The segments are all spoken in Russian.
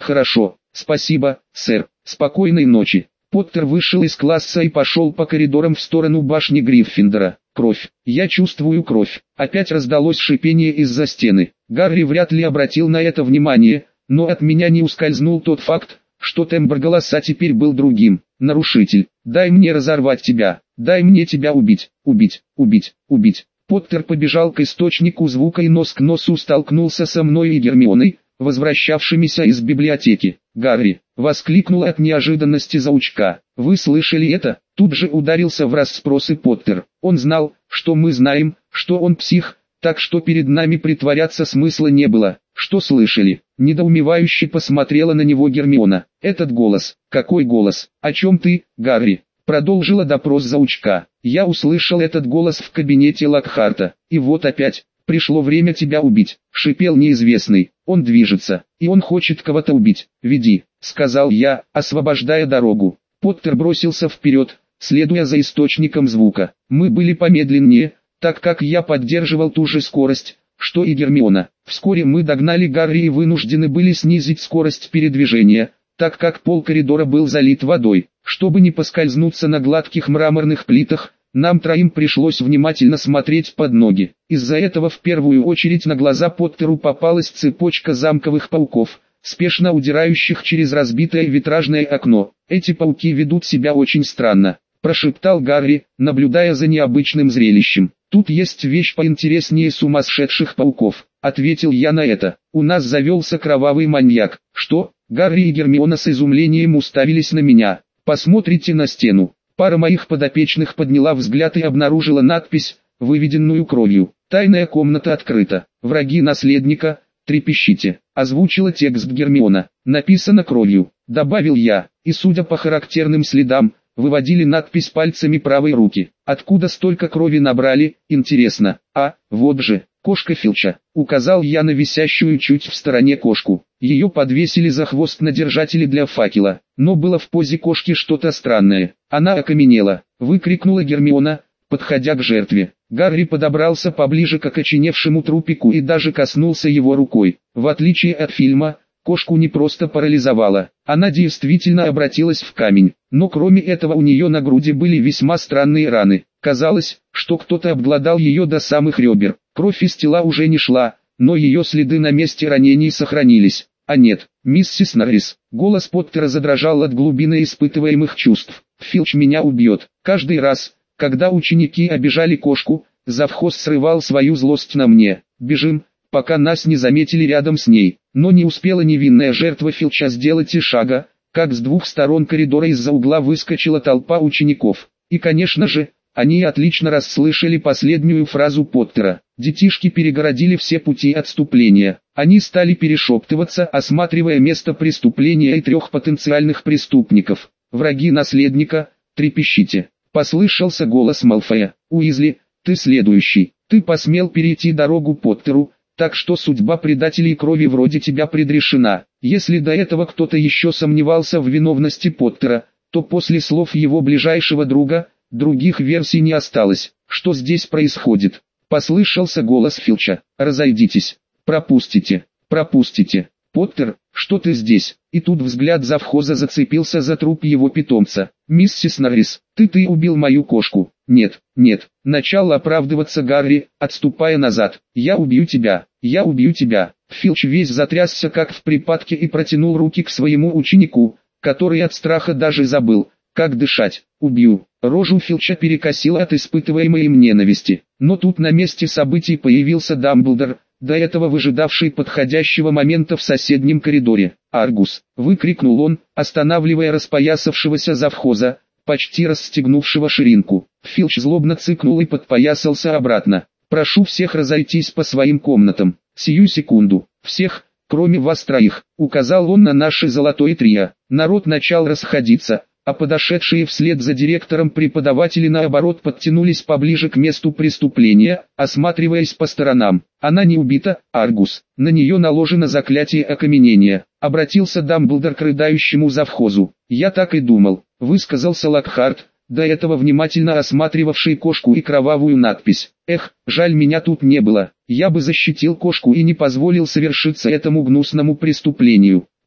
Хорошо, спасибо, сэр, спокойной ночи. Поттер вышел из класса и пошел по коридорам в сторону башни Гриффиндора. Кровь. Я чувствую кровь. Опять раздалось шипение из-за стены. Гарри вряд ли обратил на это внимание, но от меня не ускользнул тот факт, что тембр голоса теперь был другим. Нарушитель, дай мне разорвать тебя, дай мне тебя убить, убить, убить, убить. Поттер побежал к источнику звука и нос к носу столкнулся со мной и Гермионой, возвращавшимися из библиотеки. «Гарри!» — воскликнул от неожиданности заучка. «Вы слышали это?» Тут же ударился в расспросы Поттер. Он знал, что мы знаем, что он псих, так что перед нами притворяться смысла не было. «Что слышали?» — недоумевающе посмотрела на него Гермиона. «Этот голос». «Какой голос? О чем ты, Гарри?» — продолжила допрос заучка. «Я услышал этот голос в кабинете Локхарта, и вот опять. Пришло время тебя убить», — шипел неизвестный. «Он движется, и он хочет кого-то убить. Веди», — сказал я, освобождая дорогу. Поттер бросился вперед, следуя за источником звука. Мы были помедленнее, так как я поддерживал ту же скорость, что и Гермиона. Вскоре мы догнали Гарри и вынуждены были снизить скорость передвижения, так как пол коридора был залит водой. Чтобы не поскользнуться на гладких мраморных плитах, нам троим пришлось внимательно смотреть под ноги. Из-за этого в первую очередь на глаза Поттеру попалась цепочка замковых пауков, спешно удирающих через разбитое витражное окно. «Эти пауки ведут себя очень странно», — прошептал Гарри, наблюдая за необычным зрелищем. «Тут есть вещь поинтереснее сумасшедших пауков», — ответил я на это. «У нас завелся кровавый маньяк». «Что?» Гарри и Гермиона с изумлением уставились на меня. «Посмотрите на стену». Пара моих подопечных подняла взгляд и обнаружила надпись, выведенную кровью. «Тайная комната открыта. Враги наследника, трепещите», — озвучила текст Гермиона. «Написано кровью», — добавил я, и судя по характерным следам, выводили надпись пальцами правой руки. Откуда столько крови набрали, интересно? А, вот же, кошка Филча. Указал я на висящую чуть в стороне кошку. Ее подвесили за хвост на держателе для факела, но было в позе кошки что-то странное. Она окаменела, выкрикнула Гермиона, подходя к жертве. Гарри подобрался поближе к окоченевшему трупику и даже коснулся его рукой. В отличие от фильма, кошку не просто парализовала, она действительно обратилась в камень. Но кроме этого у нее на груди были весьма странные раны. Казалось, что кто-то обглодал ее до самых ребер. Кровь из тела уже не шла, но ее следы на месте ранений сохранились. «А нет, миссис Норрис», голос Поттера задрожал от глубины испытываемых чувств. «Филч меня убьет». Каждый раз, когда ученики обижали кошку, завхоз срывал свою злость на мне. «Бежим, пока нас не заметили рядом с ней». Но не успела невинная жертва Филча сделать и шага, как с двух сторон коридора из-за угла выскочила толпа учеников. И конечно же, они отлично расслышали последнюю фразу Поттера. Детишки перегородили все пути отступления. Они стали перешептываться, осматривая место преступления и трех потенциальных преступников. «Враги наследника, трепещите!» Послышался голос Малфоя. «Уизли, ты следующий. Ты посмел перейти дорогу Поттеру, так что судьба предателей крови вроде тебя предрешена». Если до этого кто-то еще сомневался в виновности Поттера, то после слов его ближайшего друга, других версий не осталось. «Что здесь происходит?» Послышался голос Филча. «Разойдитесь. Пропустите. Пропустите. Поттер, что ты здесь?» И тут взгляд завхоза зацепился за труп его питомца. «Миссис Норрис, ты убил мою кошку». «Нет, нет», начал оправдываться Гарри, отступая назад. «Я убью тебя, я убью тебя». Филч весь затрясся как в припадке и протянул руки к своему ученику, который от страха даже забыл, как дышать. «Убью». Рожу Филча перекосило от испытываемой им ненависти. Но тут на месте событий появился Дамблдор, до этого выжидавший подходящего момента в соседнем коридоре. «Аргус!» — выкрикнул он, останавливая распоясавшегося завхоза, почти расстегнувшего ширинку. Филч злобно цыкнул и подпоясался обратно. «Прошу всех разойтись по своим комнатам. Сию секунду. Всех, кроме вас троих», — указал он на наше золотое трио. Народ начал расходиться, а подошедшие вслед за директором преподаватели наоборот подтянулись поближе к месту преступления, осматриваясь по сторонам. «Она не убита, Аргус, на нее наложено заклятие окаменения», — обратился Дамблдор к рыдающему завхозу. «Я так и думал», — высказался Локхарт, до этого внимательно осматривавший кошку и кровавую надпись. «Эх, жаль, меня тут не было, я бы защитил кошку и не позволил совершиться этому гнусному преступлению».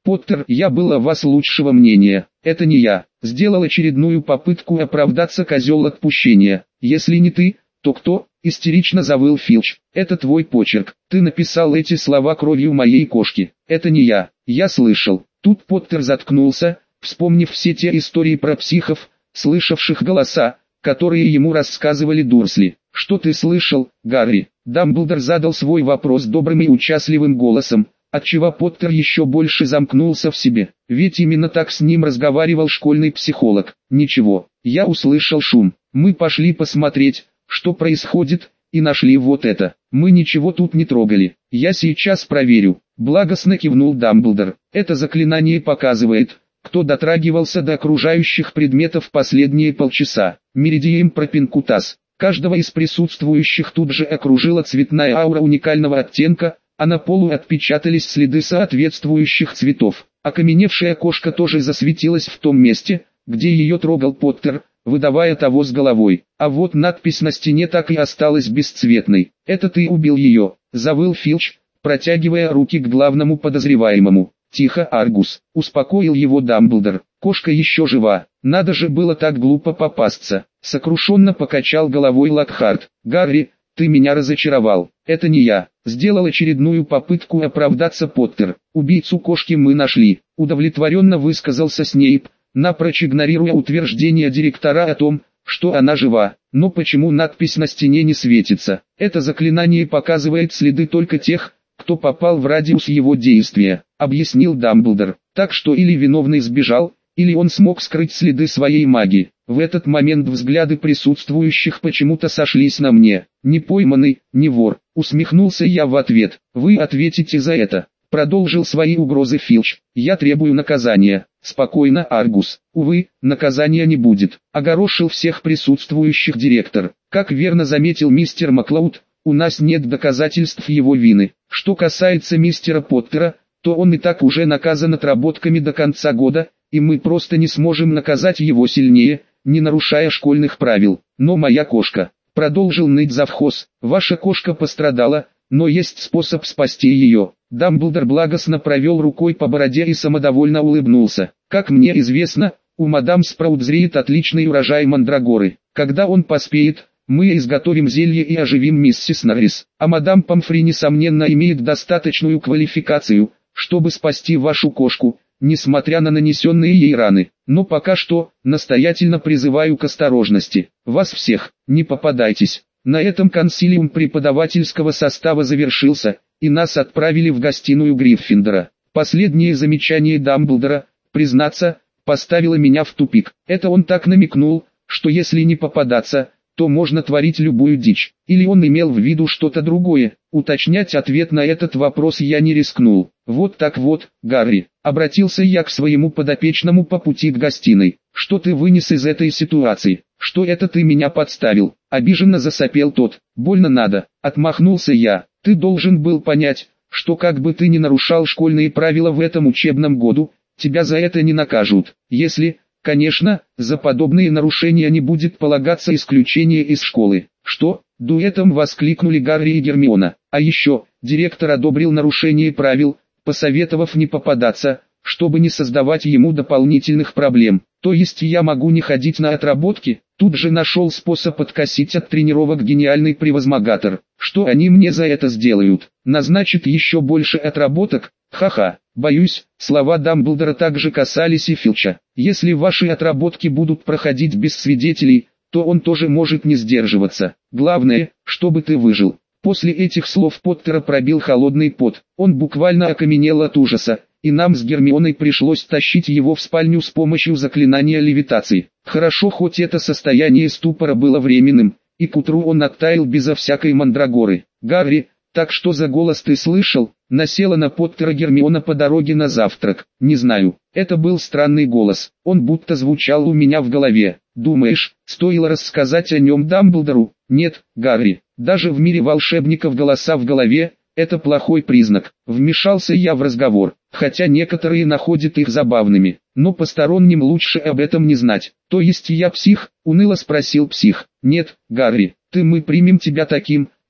Поттер, я был о вас лучшего мнения. Это не я. Сделал очередную попытку оправдаться козел отпущения. Если не ты, то кто? Истерично завыл Филч. Это твой почерк. Ты написал эти слова кровью моей кошки. Это не я. Я слышал. Тут Поттер заткнулся, вспомнив все те истории про психов, слышавших голоса, которые ему рассказывали Дурсли. Что ты слышал, Гарри? Дамблдор задал свой вопрос добрым и участливым голосом, отчего Поттер еще больше замкнулся в себе. Ведь именно так с ним разговаривал школьный психолог. Ничего, я услышал шум. Мы пошли посмотреть, что происходит, и нашли вот это. Мы ничего тут не трогали. Я сейчас проверю. Благостно кивнул Дамблдор. Это заклинание показывает, кто дотрагивался до окружающих предметов последние полчаса. Меридием пропинкутас. Каждого из присутствующих тут же окружила цветная аура уникального оттенка, а на полу отпечатались следы соответствующих цветов. Окаменевшая кошка тоже засветилась в том месте, где ее трогал Поттер, выдавая того с головой. А вот надпись на стене так и осталась бесцветной. «Это ты убил ее», — завыл Филч, протягивая руки к главному подозреваемому. «Тихо, Аргус», — успокоил его Дамблдор. «Кошка еще жива. Надо же было так глупо попасться». Сокрушенно покачал головой Локхарт. «Гарри, ты меня разочаровал. Это не я». Сделал очередную попытку оправдаться Поттер. «Убийцу кошки мы нашли», — удовлетворенно высказался Снейп, напрочь игнорируя утверждение директора о том, что она жива. «Но почему надпись на стене не светится? Это заклинание показывает следы только тех, кто попал в радиус его действия», — объяснил Дамблдор. «Так что или виновный сбежал, или он смог скрыть следы своей магии». В этот момент взгляды присутствующих почему-то сошлись на мне. «Не пойманный, не вор», — усмехнулся я в ответ. «Вы ответите за это», — продолжил свои угрозы Филч. «Я требую наказания». «Спокойно, Аргус. Увы, наказания не будет», — огорошил всех присутствующих директор. «Как верно заметил мистер Маклауд, у нас нет доказательств его вины. Что касается мистера Поттера, то он и так уже наказан отработками до конца года, и мы просто не сможем наказать его сильнее, не нарушая школьных правил. Но моя кошка», — продолжил ныть завхоз, — «ваша кошка пострадала, но есть способ спасти ее». Дамблдор благостно провел рукой по бороде и самодовольно улыбнулся. «Как мне известно, у мадам Спраут зреет отличный урожай мандрагоры. Когда он поспеет, мы изготовим зелье и оживим миссис Норрис. А мадам Помфри несомненно имеет достаточную квалификацию, чтобы спасти вашу кошку, несмотря на нанесенные ей раны. Но пока что, настоятельно призываю к осторожности. Вас всех, не попадайтесь». На этом консилиум преподавательского состава завершился, и нас отправили в гостиную Гриффиндора. Последнее замечание Дамблдора, признаться, поставило меня в тупик. Это он так намекнул, что если не попадаться, то можно творить любую дичь. Или он имел в виду что-то другое. Уточнять ответ на этот вопрос я не рискнул. «Вот так вот, Гарри», — обратился я к своему подопечному по пути к гостиной. «Что ты вынес из этой ситуации? Что это ты меня подставил?» Обиженно засопел тот. «Больно надо», — отмахнулся я. «Ты должен был понять, что как бы ты ни нарушал школьные правила в этом учебном году, тебя за это не накажут. Если, конечно, за подобные нарушения не будет полагаться исключение из школы». «Что?» — дуэтом воскликнули Гарри и Гермиона. А еще, директор одобрил нарушение правил, посоветовав не попадаться, чтобы не создавать ему дополнительных проблем. «То есть я могу не ходить на отработки?» Тут же нашел способ откосить от тренировок гениальный превозмогатор. «Что они мне за это сделают? Назначат еще больше отработок? Ха-ха». Боюсь, слова Дамблдора также касались и Филча. «Если ваши отработки будут проходить без свидетелей, то он тоже может не сдерживаться. Главное, чтобы ты выжил». После этих слов Поттера пробил холодный пот. Он буквально окаменел от ужаса, и нам с Гермионой пришлось тащить его в спальню с помощью заклинания левитации. Хорошо, хоть это состояние ступора было временным, и к утру он оттаял безо всякой мандрагоры. «Гарри, так что за голос ты слышал?» Насела на Поттера Гермиона по дороге на завтрак. «Не знаю, это был странный голос, он будто звучал у меня в голове. Думаешь, стоило рассказать о нем Дамблдору?» «Нет, Гарри, даже в мире волшебников голоса в голове – это плохой признак». Вмешался я в разговор, хотя некоторые находят их забавными, но посторонним лучше об этом не знать. «То есть я псих?» – уныло спросил псих. «Нет, Гарри, мы примем тебя таким,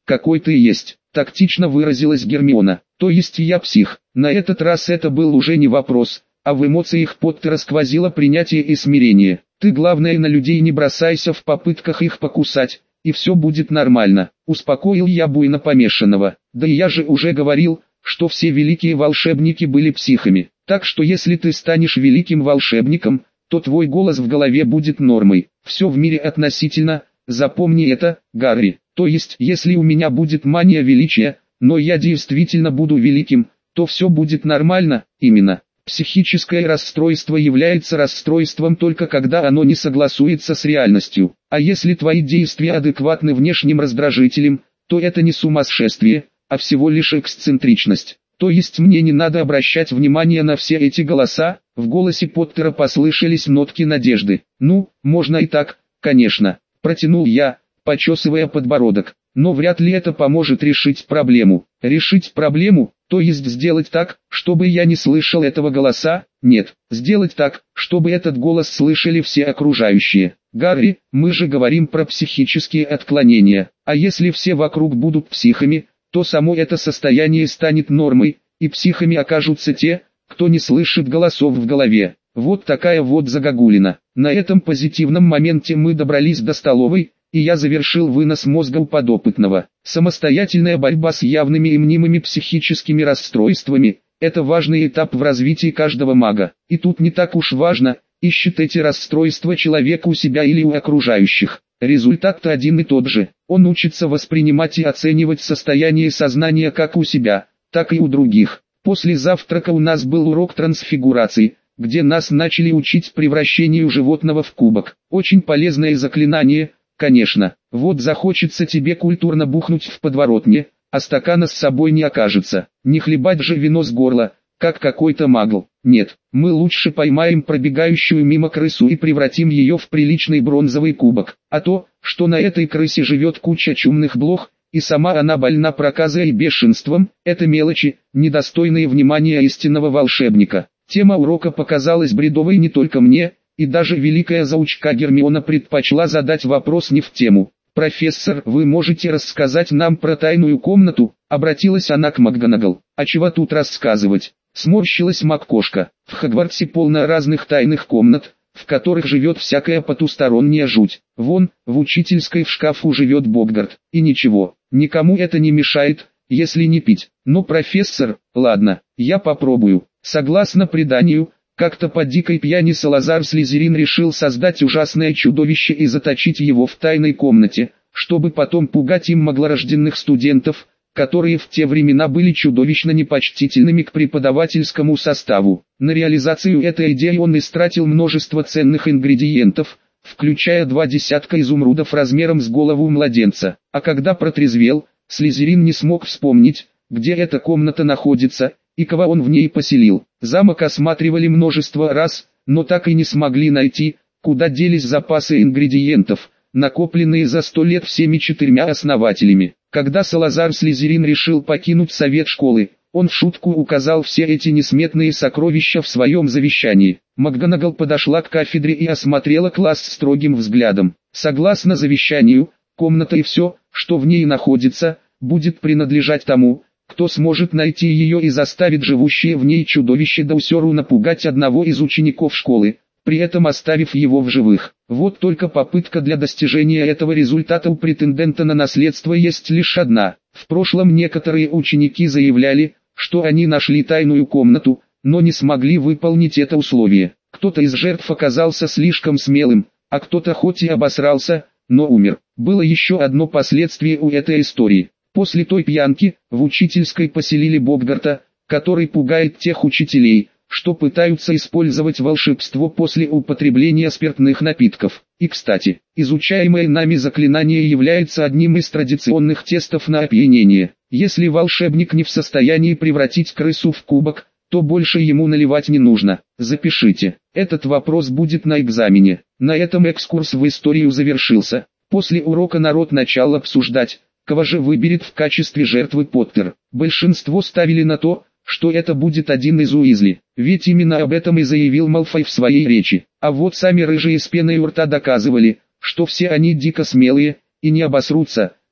какой ты есть», — тактично выразилась Гермиона. «То есть я псих». На этот раз это был уже не вопрос, а в эмоциях Поттера сквозило принятие и смирение. «Ты главное на людей не бросайся в попытках их покусать, и все будет нормально», — успокоил я буйно помешанного. «Да и я же уже говорил, что все великие волшебники были психами. Так что если ты станешь великим волшебником, то твой голос в голове будет нормой. Все в мире относительно, запомни это, Гарри. То есть, если у меня будет мания величия, но я действительно буду великим, то все будет нормально». Именно. Психическое расстройство является расстройством только когда оно не согласуется с реальностью. А если твои действия адекватны внешним раздражителям, то это не сумасшествие, а всего лишь эксцентричность. То есть мне не надо обращать внимание на все эти голоса. В голосе Поттера послышались нотки надежды. «Ну, можно и так, конечно», — протянул я, почесывая подбородок. «Но вряд ли это поможет решить проблему». «Решить проблему? То есть сделать так, чтобы я не слышал этого голоса? Нет, сделать так, чтобы этот голос слышали все окружающие. Гарри, мы же говорим про психические отклонения. А если все вокруг будут психами, то само это состояние станет нормой, и психами окажутся те, кто не слышит голосов в голове». Вот такая вот загогулина. На этом позитивном моменте мы добрались до столовой, и я завершил вынос мозга у подопытного. Самостоятельная борьба с явными и мнимыми психическими расстройствами – это важный этап в развитии каждого мага. И тут не так уж важно, ищет эти расстройства человек у себя или у окружающих. Результат-то один и тот же. Он учится воспринимать и оценивать состояние сознания как у себя, так и у других. После завтрака у нас был урок трансфигурации, где нас начали учить превращению животного в кубок. Очень полезное заклинание, конечно. Вот захочется тебе культурно бухнуть в подворотне, а стакана с собой не окажется. Не хлебать же вино с горла, как какой-то магл. Нет, мы лучше поймаем пробегающую мимо крысу и превратим ее в приличный бронзовый кубок. А то, что на этой крысе живет куча чумных блох, и сама она больна проказой и бешенством, это мелочи, недостойные внимания истинного волшебника. Тема урока показалась бредовой не только мне, и даже великая заучка Гермиона предпочла задать вопрос не в тему. «Профессор, вы можете рассказать нам про тайную комнату?» — обратилась она к МакГонагал. «А чего тут рассказывать?» — сморщилась МакКошка. «В Хогвартсе полно разных тайных комнат, в которых живет всякая потусторонняя жуть. Вон, в учительской в шкафу живет Богдарт. И ничего, никому это не мешает, если не пить. Но профессор, ладно, я попробую». Согласно преданию, как-то по дикой пьяни Салазар Слизерин решил создать ужасное чудовище и заточить его в тайной комнате, чтобы потом пугать им маглорожденных студентов, которые в те времена были чудовищно непочтительными к преподавательскому составу. На реализацию этой идеи он истратил множество ценных ингредиентов, включая 2 десятка изумрудов размером с голову младенца. А когда протрезвел, Слизерин не смог вспомнить, где эта комната находится, и кого он в ней поселил. Замок осматривали множество раз, но так и не смогли найти, куда делись запасы ингредиентов, накопленные за 100 лет всеми 4 основателями. Когда Салазар Слизерин решил покинуть совет школы, он в шутку указал все эти несметные сокровища в своем завещании. МакГонагал подошла к кафедре и осмотрела класс строгим взглядом. Согласно завещанию, комната и все, что в ней находится, будет принадлежать тому, кто сможет найти ее и заставит живущее в ней чудовище Даусеру напугать одного из учеников школы, при этом оставив его в живых. Вот только попытка для достижения этого результата у претендента на наследство есть лишь одна. В прошлом некоторые ученики заявляли, что они нашли тайную комнату, но не смогли выполнить это условие. Кто-то из жертв оказался слишком смелым, а кто-то хоть и обосрался, но умер. Было еще одно последствие у этой истории. После той пьянки, в учительской поселили Богдарта, который пугает тех учителей, что пытаются использовать волшебство после употребления спиртных напитков. И кстати, изучаемое нами заклинание является одним из традиционных тестов на опьянение. Если волшебник не в состоянии превратить крысу в кубок, то больше ему наливать не нужно. Запишите, этот вопрос будет на экзамене. На этом экскурс в историю завершился. После урока народ начал обсуждать, кого же выберет в качестве жертвы Поттер. Большинство ставили на то, что это будет один из Уизли, ведь именно об этом и заявил Малфой в своей речи. А вот сами рыжие с пеной у рта доказывали, что все они дико смелые, и не обосрутся,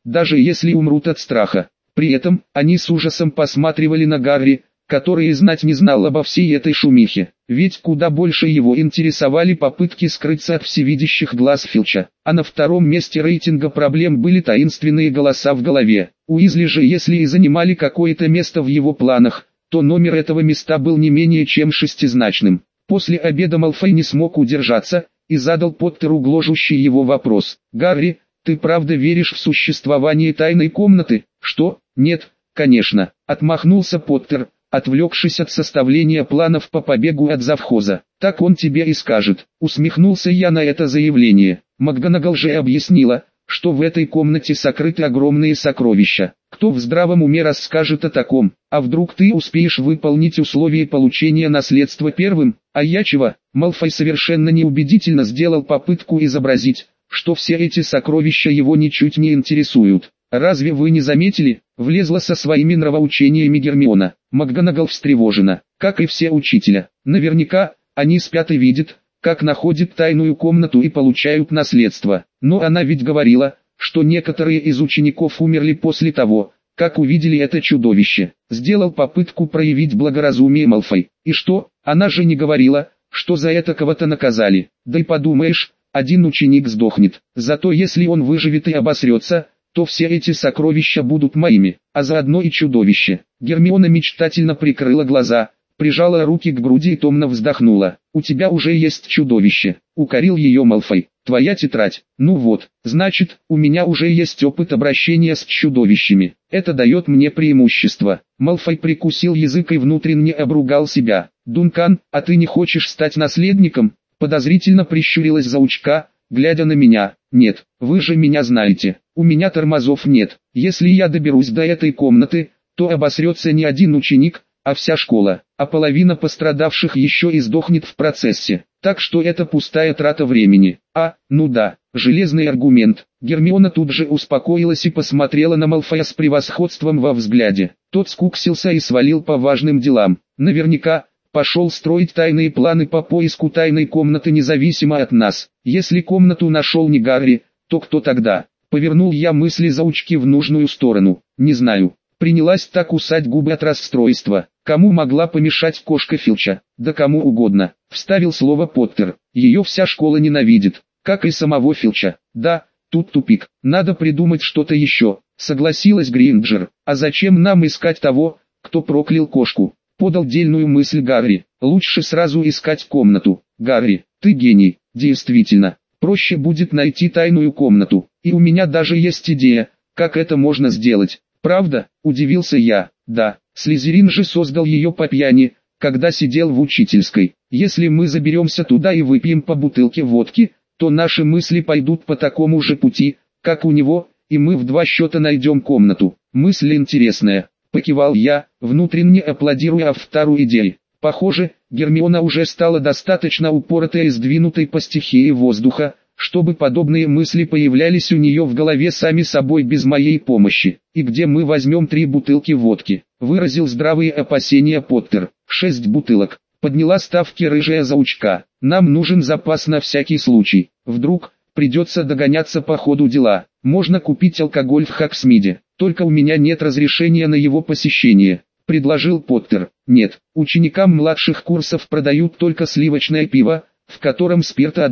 даже если умрут от страха. При этом, они с ужасом посматривали на Гарри, который и знать не знал обо всей этой шумихе, ведь куда больше его интересовали попытки скрыться от всевидящих глаз Филча. А на втором месте рейтинга проблем были таинственные голоса в голове. Уизли же, если и занимали какое-то место в его планах, то номер этого места был не менее чем шестизначным. После обеда Малфой не смог удержаться и задал Поттеру гложущий его вопрос. «Гарри, ты правда веришь в существование тайной комнаты?» «Что? Нет, конечно», — отмахнулся Поттер, отвлекшись от составления планов по побегу от завхоза. «Так он тебе и скажет», — усмехнулся я на это заявление. МакГонагал же объяснила, что в этой комнате сокрыты огромные сокровища. Кто в здравом уме расскажет о таком? А вдруг ты успеешь выполнить условия получения наследства первым? А я чего? Малфой совершенно неубедительно сделал попытку изобразить, что все эти сокровища его ничуть не интересуют. «Разве вы не заметили?» — влезла со своими нравоучениями Гермиона. МакГонагал встревожена, как и все учителя. Наверняка, они спят и видят, как находят тайную комнату и получают наследство. Но она ведь говорила, что некоторые из учеников умерли после того, как увидели это чудовище. Сделал попытку проявить благоразумие Малфой. И что, она же не говорила, что за это кого-то наказали. Да и подумаешь, один ученик сдохнет. Зато если он выживет и обосрется, то все эти сокровища будут моими, а заодно и чудовище. Гермиона мечтательно прикрыла глаза, прижала руки к груди и томно вздохнула. «У тебя уже есть чудовище», — укорил ее Малфой. «Твоя тетрадь. Ну вот, значит, у меня уже есть опыт обращения с чудовищами. Это дает мне преимущество». Малфой прикусил язык и внутренне обругал себя. «Дункан, а ты не хочешь стать наследником?» Подозрительно прищурилась заучка, глядя на меня. «Нет, вы же меня знаете, у меня тормозов нет. Если я доберусь до этой комнаты, то обосрется не один ученик, а вся школа, а половина пострадавших еще и сдохнет в процессе. Так что это пустая трата времени». Ну да, железный аргумент. Гермиона тут же успокоилась и посмотрела на Малфоя с превосходством во взгляде. Тот скуксился и свалил по важным делам. Наверняка пошел строить тайные планы по поиску тайной комнаты независимо от нас. Если комнату нашел не Гарри, то кто тогда? Повернул я мысли заучки в нужную сторону. Не знаю. Принялась так кусать губы от расстройства. Кому могла помешать кошка Филча? Да кому угодно. Вставил слово Поттер. Ее вся школа ненавидит, как и самого Филча. Да, тут тупик. Надо придумать что-то еще. Согласилась Гринджер. А зачем нам искать того, кто проклял кошку? Подал дельную мысль Гарри. Лучше сразу искать комнату. Гарри, ты гений. Действительно, проще будет найти тайную комнату. И у меня даже есть идея, как это можно сделать. Правда? Удивился я. Да, Слизерин же создал ее по пьяни, когда сидел в учительской. Если мы заберемся туда и выпьем по бутылке водки, то наши мысли пойдут по такому же пути, как у него, и мы в два счета найдем комнату. Мысль интересная. Покивал я, внутренне аплодируя автору идеи. Похоже, Гермиона уже стала достаточно упоротой и сдвинутой по стихии воздуха, чтобы подобные мысли появлялись у нее в голове сами собой без моей помощи. «И где мы возьмем 3 бутылки водки?» — выразил здравые опасения Поттер. 6 бутылок. Подняла ставки рыжая заучка. «Нам нужен запас на всякий случай. Вдруг придется догоняться по ходу дела. Можно купить алкоголь в Хоксмиде. Только у меня нет разрешения на его посещение», — предложил Поттер. «Нет, ученикам младших курсов продают только сливочное пиво, в котором спирта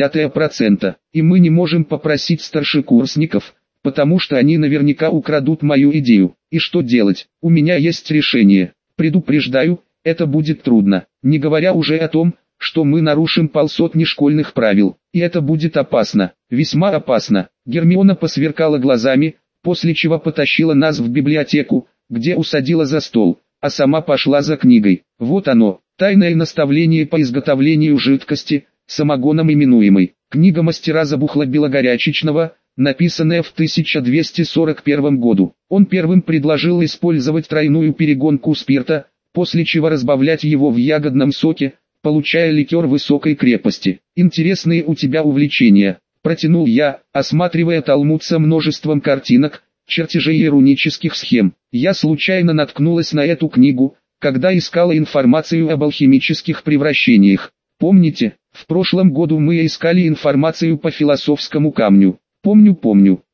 0,1%, и мы не можем попросить старшекурсников, потому что они наверняка украдут мою идею. И что делать? У меня есть решение. Предупреждаю, это будет трудно, не говоря уже о том, что мы нарушим 150 школьных правил, и это будет опасно, весьма опасно». Гермиона посверкала глазами, после чего потащила нас в библиотеку, где усадила за стол, а сама пошла за книгой. Вот оно, тайное наставление по изготовлению жидкости, самогоном именуемой. Книга мастера Забухла-Белогорячичного, написанная в 1241 году. Он первым предложил использовать тройную перегонку спирта, после чего разбавлять его в ягодном соке, получая ликер высокой крепости. «Интересные у тебя увлечения», — протянул я, осматривая талмуд со множеством картинок, чертежей и рунических схем. Я случайно наткнулась на эту книгу, когда искала информацию об алхимических превращениях. Помните, в прошлом году мы искали информацию по философскому камню? Помню.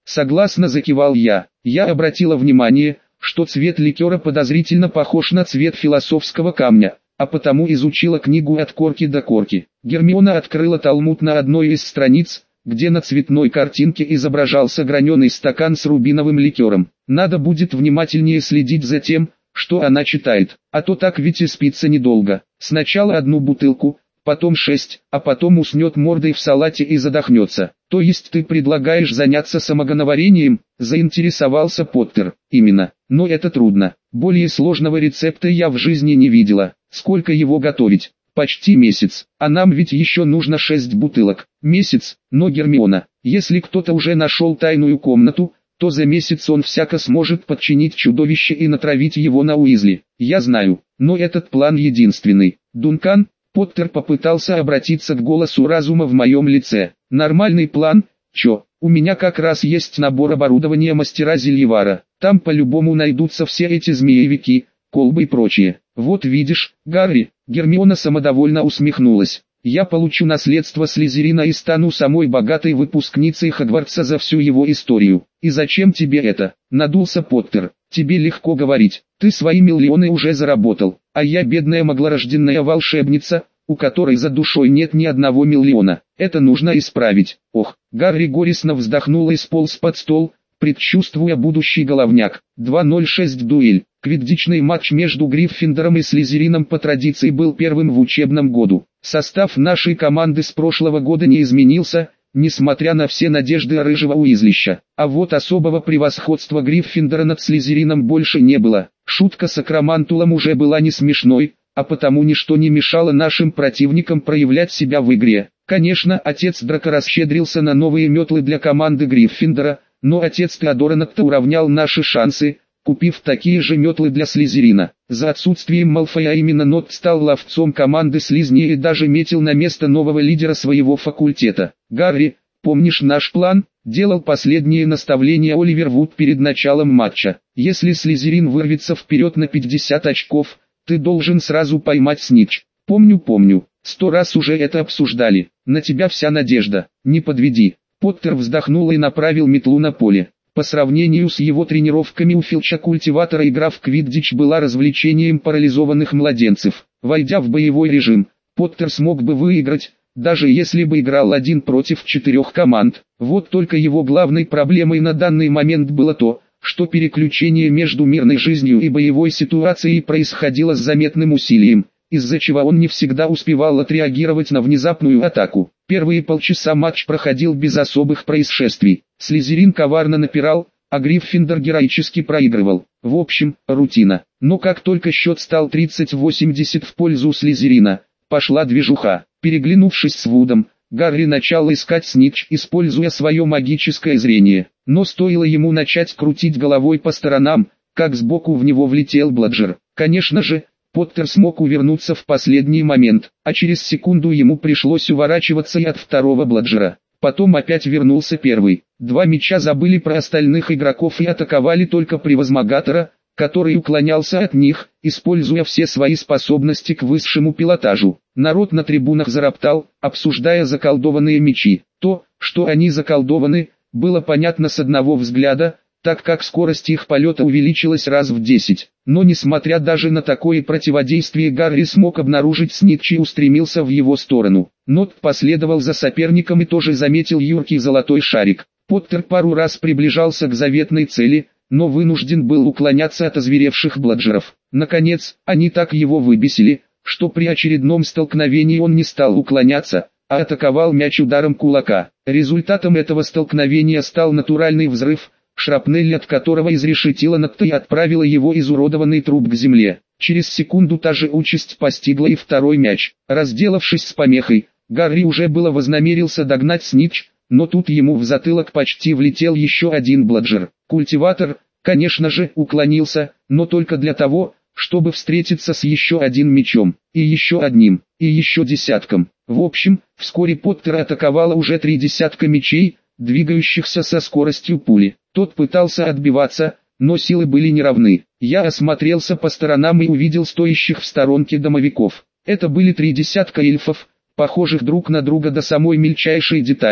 Согласно закивал я. Я обратила внимание, что цвет ликера подозрительно похож на цвет философского камня, а потому изучила книгу от корки до корки. Гермиона открыла талмуд на одной из страниц, где на цветной картинке изображался граненый стакан с рубиновым ликером. Надо будет внимательнее следить за тем, что она читает, а то так ведь и спится недолго. Сначала одну бутылку, потом 6, а потом уснет мордой в салате и задохнется. То есть ты предлагаешь заняться самогоноварением? Заинтересовался Поттер. Именно, но это трудно. Более сложного рецепта я в жизни не видела. Сколько его готовить? Почти месяц, а нам ведь еще нужно 6 бутылок. Месяц, но Гермиона, если кто-то уже нашел тайную комнату, то за месяц он всяко сможет подчинить чудовище и натравить его на Уизли. Я знаю, но этот план единственный. Дункан, Поттер попытался обратиться к голосу разума в моем лице. Нормальный план? Чё, у меня как раз есть набор оборудования мастера Зельевара. Там по-любому найдутся все эти змеевики, колбы и прочее. Вот видишь, Гарри, Гермиона самодовольно усмехнулась. Я получу наследство Слизерина и стану самой богатой выпускницей Хогвартса за всю его историю. И зачем тебе это? Надулся Поттер. Тебе легко говорить, ты свои миллионы уже заработал, а я бедная маглорожденная волшебница, у которой за душой нет ни одного миллиона. Это нужно исправить. Ох, Гарри горестно вздохнул и сполз под стол, предчувствуя будущий головняк. 2:06 дуэль. Квиддичный матч между Гриффиндором и Слизерином по традиции был первым в учебном году. Состав нашей команды с прошлого года не изменился, несмотря на все надежды рыжего Уизлища. А вот особого превосходства Гриффиндора над Слизерином больше не было. Шутка с Акромантулом уже была не смешной, а потому ничто не мешало нашим противникам проявлять себя в игре. Конечно, отец Драко расщедрился на новые метлы для команды Гриффиндора, но отец Теодора Нокта уравнял наши шансы, купив такие же метлы для Слизерина. За отсутствием Малфоя именно Нокт стал ловцом команды Слизни и даже метил на место нового лидера своего факультета. «Гарри, помнишь наш план?» — делал последние наставления Оливер Вуд перед началом матча. «Если Слизерин вырвется вперед на 50 очков, ты должен сразу поймать Снитч». «Помню, 100 раз уже это обсуждали. На тебя вся надежда, не подведи». Поттер вздохнул и направил метлу на поле. По сравнению с его тренировками у Филча-культиватора игра в квиддич была развлечением парализованных младенцев. Войдя в боевой режим, Поттер смог бы выиграть, даже если бы играл 1 против 4 команд. Вот только его главной проблемой на данный момент было то, что переключение между мирной жизнью и боевой ситуацией происходило с заметным усилием, из-за чего он не всегда успевал отреагировать на внезапную атаку. Первые полчаса матч проходил без особых происшествий. Слизерин коварно напирал, а Гриффиндор героически проигрывал. В общем, рутина. Но как только счет стал 30-80 в пользу Слизерина, пошла движуха. Переглянувшись с Вудом, Гарри начал искать Снитч, используя свое магическое зрение. Но стоило ему начать крутить головой по сторонам, как сбоку в него влетел Бладжер. Конечно же, Поттер смог увернуться в последний момент, а через секунду ему пришлось уворачиваться и от второго Бладжера. Потом опять вернулся первый. 2 мяча забыли про остальных игроков и атаковали только Превозмогатора, который уклонялся от них, используя все свои способности к высшему пилотажу. Народ на трибунах зароптал, обсуждая заколдованные мячи. То, что они заколдованы, было понятно с одного взгляда, так как скорость их полета увеличилась раз в 10. Но несмотря даже на такое противодействие, Гарри смог обнаружить Снитч и устремился в его сторону. Нокт последовал за соперником и тоже заметил юркий золотой шарик. Поттер пару раз приближался к заветной цели, но вынужден был уклоняться от озверевших Бладжеров. Наконец, они так его выбесили, что при очередном столкновении он не стал уклоняться, а атаковал мяч ударом кулака. Результатом этого столкновения стал натуральный взрыв, шрапнель от которого изрешетила Нокта и отправила его изуродованный труп к земле. Через секунду та же участь постигла и второй мяч. Разделавшись с помехой, Гарри уже было вознамерился догнать Снитч, но тут ему в затылок почти влетел еще один Бладжер. Культиватор, конечно же, уклонился, но только для того, чтобы встретиться с еще одним мячом, и еще одним, и еще десятком. В общем, вскоре Поттера атаковало уже 3 десятка мячей, двигающихся со скоростью пули. Тот пытался отбиваться, но силы были неравны. Я осмотрелся по сторонам и увидел стоящих в сторонке домовиков. Это были 3 десятка эльфов, похожих друг на друга до самой мельчайшей детали,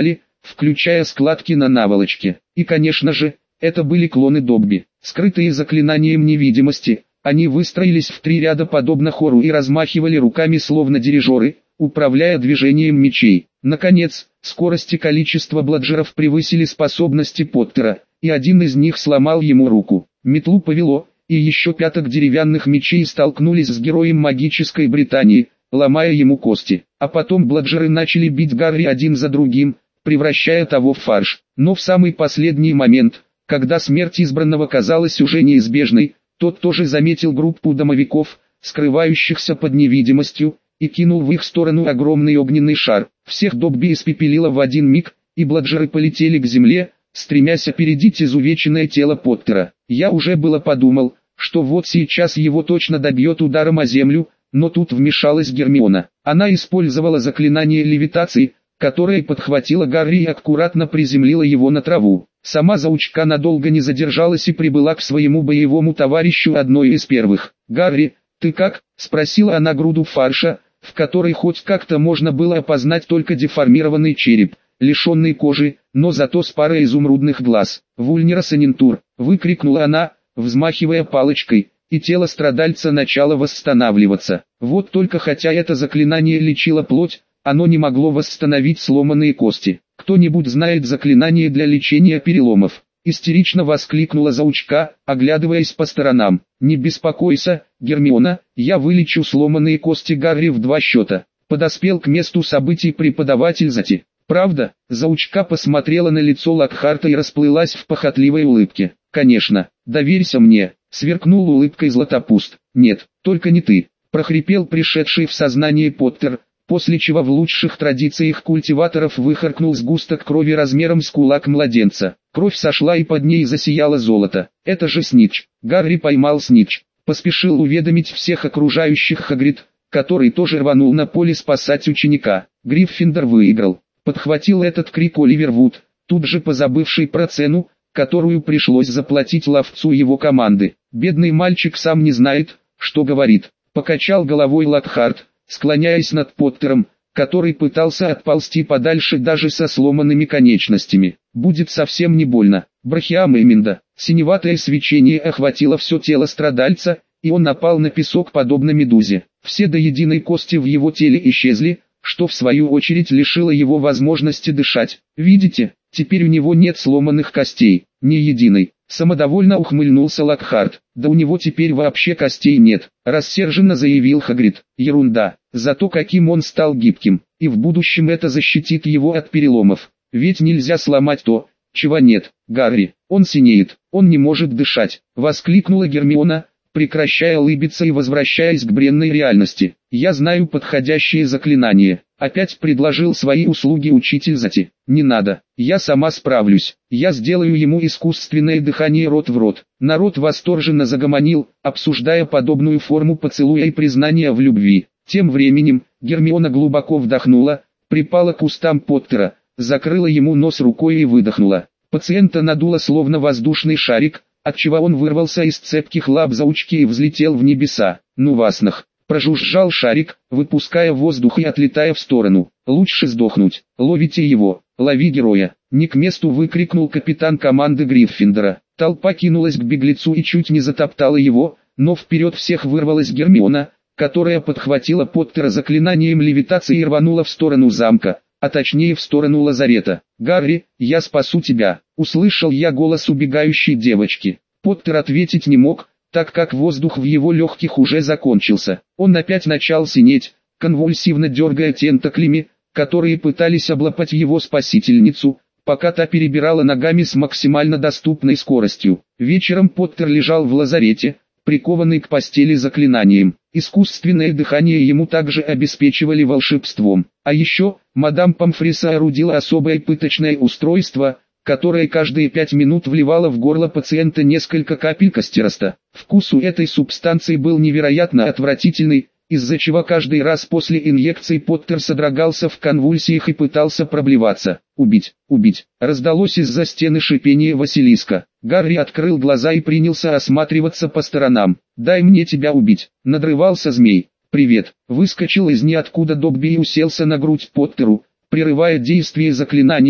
включая складки на наволочке. И конечно же, это были клоны Добби. Скрытые заклинанием невидимости, они выстроились в 3 ряда подобно хору и размахивали руками словно дирижеры, управляя движением мечей. Наконец, скорость и количество бладжеров превысили способности Поттера, и один из них сломал ему руку. Метлу повело, и еще 5 деревянных мечей столкнулись с героем магической Британии, ломая ему кости. А потом бладжеры начали бить Гарри один за другим, превращая того в фарш. Но в самый последний момент, когда смерть избранного казалась уже неизбежной, тот тоже заметил группу домовиков, скрывающихся под невидимостью, и кинул в их сторону огромный огненный шар. Всех Добби испепелило в один миг, и бладжеры полетели к земле, стремясь опередить изувеченное тело Поттера. Я уже было подумал, что вот сейчас его точно добьет ударом о землю, но тут вмешалась Гермиона. Она использовала заклинание левитации, которое подхватило Гарри и аккуратно приземлило его на траву. Сама заучка надолго не задержалась и прибыла к своему боевому товарищу одной из первых. «Гарри, ты как?» – спросила она груду фарша, в которой хоть как-то можно было опознать только деформированный череп, лишенный кожи, но зато с парой изумрудных глаз. «Вульнера Санентур!» – выкрикнула она, взмахивая палочкой, и тело страдальца начало восстанавливаться. Вот только хотя это заклинание лечило плоть, оно не могло восстановить сломанные кости. «Кто-нибудь знает заклинание для лечения переломов?» Истерично воскликнула заучка, оглядываясь по сторонам. «Не беспокойся, Гермиона, я вылечу сломанные кости Гарри в 2 счета». Подоспел к месту событий преподаватель Зати. «Правда?» Заучка посмотрела на лицо Локхарта и расплылась в похотливой улыбке. «Конечно, доверься мне», сверкнул улыбкой Златопуст. «Нет, только не ты», прохрипел пришедший в сознание Поттер, после чего в лучших традициях культиваторов выхаркнул сгусток крови размером с кулак младенца. Кровь сошла и под ней засияло золото. «Это же Снитч!» Гарри поймал Снитч. Поспешил уведомить всех окружающих Хагрид, который тоже рванул на поле спасать ученика. Гриффиндор выиграл. Подхватил этот крик Оливер Вуд, тут же позабывший про цену, которую пришлось заплатить ловцу его команды. «Бедный мальчик сам не знает, что говорит», покачал головой Локхарт, склоняясь над Поттером, который пытался отползти подальше даже со сломанными конечностями. «Будет совсем не больно». Брахиам Эминда. Синеватое свечение охватило все тело страдальца, и он напал на песок подобно медузе. Все до единой кости в его теле исчезли, что в свою очередь лишило его возможности дышать. «Видите, теперь у него нет сломанных костей, ни единой». Самодовольно ухмыльнулся Локхарт. «Да у него теперь вообще костей нет», рассерженно заявил Хагрид. «Ерунда, зато каким он стал гибким, и в будущем это защитит его от переломов. Ведь нельзя сломать то, чего нет». «Гарри, он синеет, он не может дышать», воскликнула Гермиона, прекращая улыбиться и возвращаясь к бренной реальности. «Я знаю подходящее заклинание», опять предложил свои услуги учитель Зати. «Не надо, я сама справлюсь, я сделаю ему искусственное дыхание рот в рот». Народ восторженно загомонил, обсуждая подобную форму поцелуя и признания в любви. Тем временем, Гермиона глубоко вдохнула, припала к устам Поттера, закрыла ему нос рукой и выдохнула. Пациента надуло словно воздушный шарик, отчего он вырвался из цепких лап заучки и взлетел в небеса. «Ну вас нах!» прожужжал шарик, выпуская воздух и отлетая в сторону. «Лучше сдохнуть. Ловите его, лови героя!» Не к месту выкрикнул капитан команды Гриффиндора. Толпа кинулась к беглецу и чуть не затоптала его, но вперед всех вырвалась Гермиона, которая подхватила Поттера заклинанием левитации и рванула в сторону замка, а точнее в сторону лазарета. «Гарри, я спасу тебя!» услышал я голос убегающей девочки. Поттер ответить не мог, так как воздух в его легких уже закончился. Он опять начал синеть, конвульсивно дергая тентаклями, которые пытались облапать его спасительницу, пока та перебирала ногами с максимально доступной скоростью. Вечером Поттер лежал в лазарете, прикованный к постели заклинанием. Искусственное дыхание ему также обеспечивали волшебством. А еще, мадам Помфри соорудила особое пыточное устройство, которое каждые 5 минут вливало в горло пациента несколько капель костероста. Вкус у этой субстанции был невероятно отвратительный, из-за чего каждый раз после инъекции Поттер содрогался в конвульсиях и пытался проблеваться. «Убить! Убить!» раздалось из-за стены шипение Василиска. Гарри открыл глаза и принялся осматриваться по сторонам. «Дай мне тебя убить!» надрывался змей. «Привет!» выскочил из ниоткуда Добби и уселся на грудь Поттеру, прерывая действие заклинания,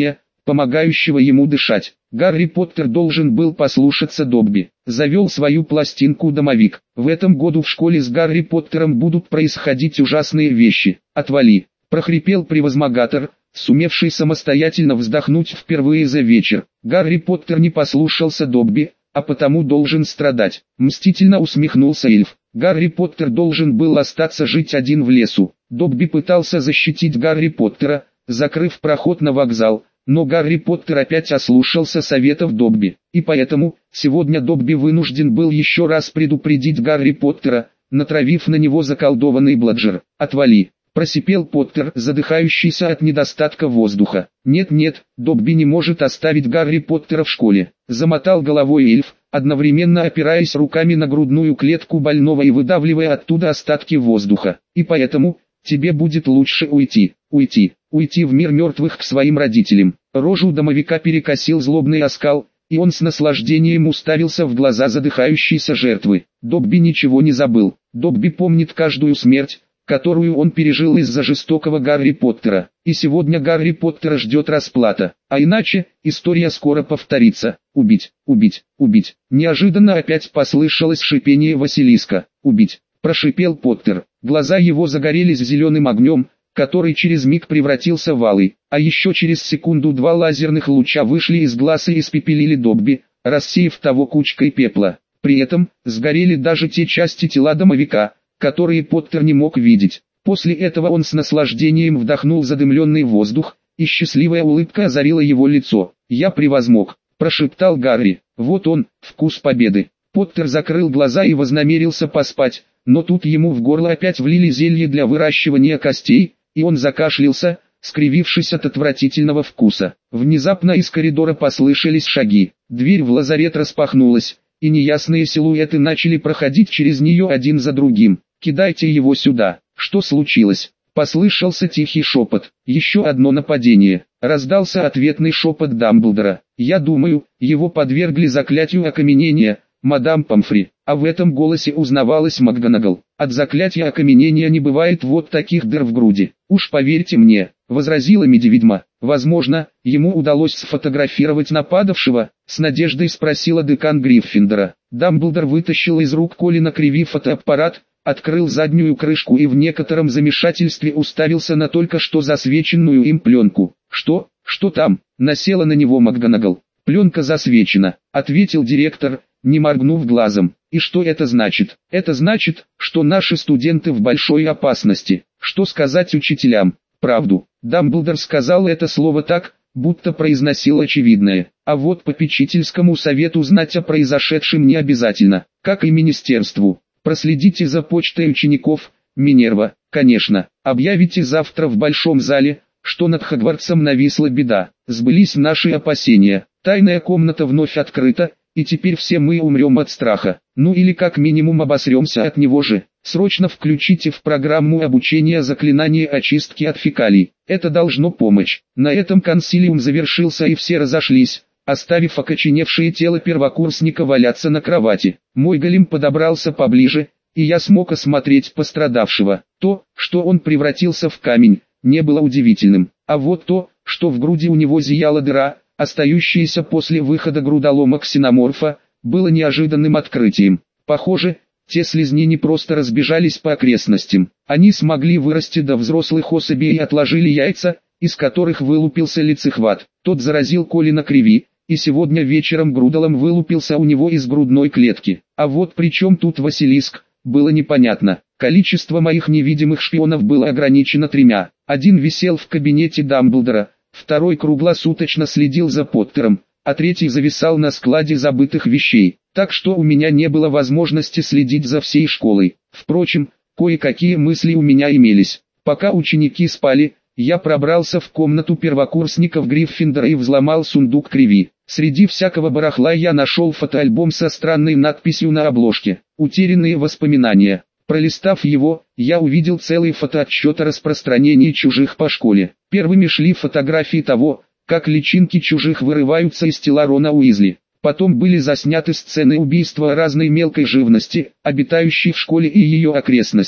помогающего ему дышать. Гарри Поттер должен был послушаться Добби. Завел свою пластинку-домовик. В этом году в школе с Гарри Поттером будут происходить ужасные вещи. Отвали, прохрипел превозмогатор, сумевший самостоятельно вздохнуть впервые за вечер. Гарри Поттер не послушался Добби, а потому должен страдать. Мстительно усмехнулся эльф. Гарри Поттер должен был остаться жить один в лесу. Добби пытался защитить Гарри Поттера, закрыв проход на вокзал, но Гарри Поттер опять ослушался советов Добби. И поэтому, сегодня Добби вынужден был еще раз предупредить Гарри Поттера, натравив на него заколдованный бладжер. «Отвали!» – просипел Поттер, задыхающийся от недостатка воздуха. «Нет-нет, Добби не может оставить Гарри Поттера в школе», – замотал головой эльф, одновременно опираясь руками на грудную клетку больного и выдавливая оттуда остатки воздуха. «И поэтому, тебе будет лучше уйти в мир мертвых к своим родителям». Рожу домовика перекосил злобный оскал, и он с наслаждением уставился в глаза задыхающейся жертвы. Добби ничего не забыл. Добби помнит каждую смерть, которую он пережил из-за жестокого Гарри Поттера. И сегодня Гарри Поттера ждет расплата. А иначе, история скоро повторится. «Убить! Убить! Убить!» Неожиданно опять послышалось шипение Василиска. «Убить!» – прошипел Поттер. Глаза его загорелись зеленым огнем, который через миг превратился в алый, а еще через секунду два лазерных луча вышли из глаз и испепелили Добби, рассеяв того кучкой пепла. При этом, сгорели даже те части тела домовика, которые Поттер не мог видеть. После этого он с наслаждением вдохнул задымленный воздух, и счастливая улыбка озарила его лицо. «Я превозмог», – прошептал Гарри. «Вот он, вкус победы». Поттер закрыл глаза и вознамерился поспать, но тут ему в горло опять влили зелье для выращивания костей, и он закашлялся, скривившись от отвратительного вкуса. Внезапно из коридора послышались шаги, дверь в лазарет распахнулась, и неясные силуэты начали проходить через нее один за другим. «Кидайте его сюда!» «Что случилось?» Послышался тихий шепот. «Еще одно нападение!» Раздался ответный шепот Дамблдора. «Я думаю, его подвергли заклятию окаменения, мадам Помфри». А в этом голосе узнавалась МакГонагал. «От заклятия окаменения не бывает вот таких дыр в груди. Уж поверьте мне», — возразила медведьма. «Возможно, ему удалось сфотографировать нападавшего?» — с надеждой спросила декан Гриффиндора. Дамблдор вытащил из рук Колина Криви фотоаппарат, открыл заднюю крышку и в некотором замешательстве уставился на только что засвеченную им пленку. «Что? Что там?» — насела на него МакГонагал. «Пленка засвечена», — ответил директор, не моргнув глазом. «И что это значит?» «Это значит, что наши студенты в большой опасности». «Что сказать учителям?» «Правду». Дамблдор сказал это слово так, будто произносил очевидное. А вот попечительскому совету знать о произошедшем не обязательно, как и министерству. Проследите за почтой учеников, Минерва, конечно. Объявите завтра в большом зале, что над Хогвартсом нависла беда. Сбылись наши опасения. Тайная комната вновь открыта, и теперь все мы умрем от страха. Ну или как минимум обосремся от него же. Срочно включите в программу обучения заклинание очистки от фекалий. Это должно помочь. На этом консилиум завершился и все разошлись, оставив окоченевшее тело первокурсника валяться на кровати. Мой голем подобрался поближе, и я смог осмотреть пострадавшего. То, что он превратился в камень, не было удивительным. А вот то, что в груди у него зияла дыра, остающаяся после выхода грудолома ксеноморфа, было неожиданным открытием. Похоже, те слизни не просто разбежались по окрестностям. Они смогли вырасти до взрослых особей и отложили яйца, из которых вылупился лицехват. Тот заразил Колина Криви, и сегодня вечером грудолом вылупился у него из грудной клетки. А вот при чем тут Василиск, было непонятно. Количество моих невидимых шпионов было ограничено 3. Один висел в кабинете Дамблдора, второй круглосуточно следил за Поттером, а третий зависал на складе забытых вещей. Так что у меня не было возможности следить за всей школой. Впрочем, кое-какие мысли у меня имелись. Пока ученики спали, я пробрался в комнату первокурсников Гриффиндора и взломал сундук Криви. Среди всякого барахла я нашел фотоальбом со странной надписью на обложке «Утерянные воспоминания». Пролистав его, я увидел целый фотоотчет о распространении чужих по школе. Первыми шли фотографии того, как личинки чужих вырываются из тела Рона Уизли. Потом были засняты сцены убийства разной мелкой живности, обитающей в школе и ее окрестностях.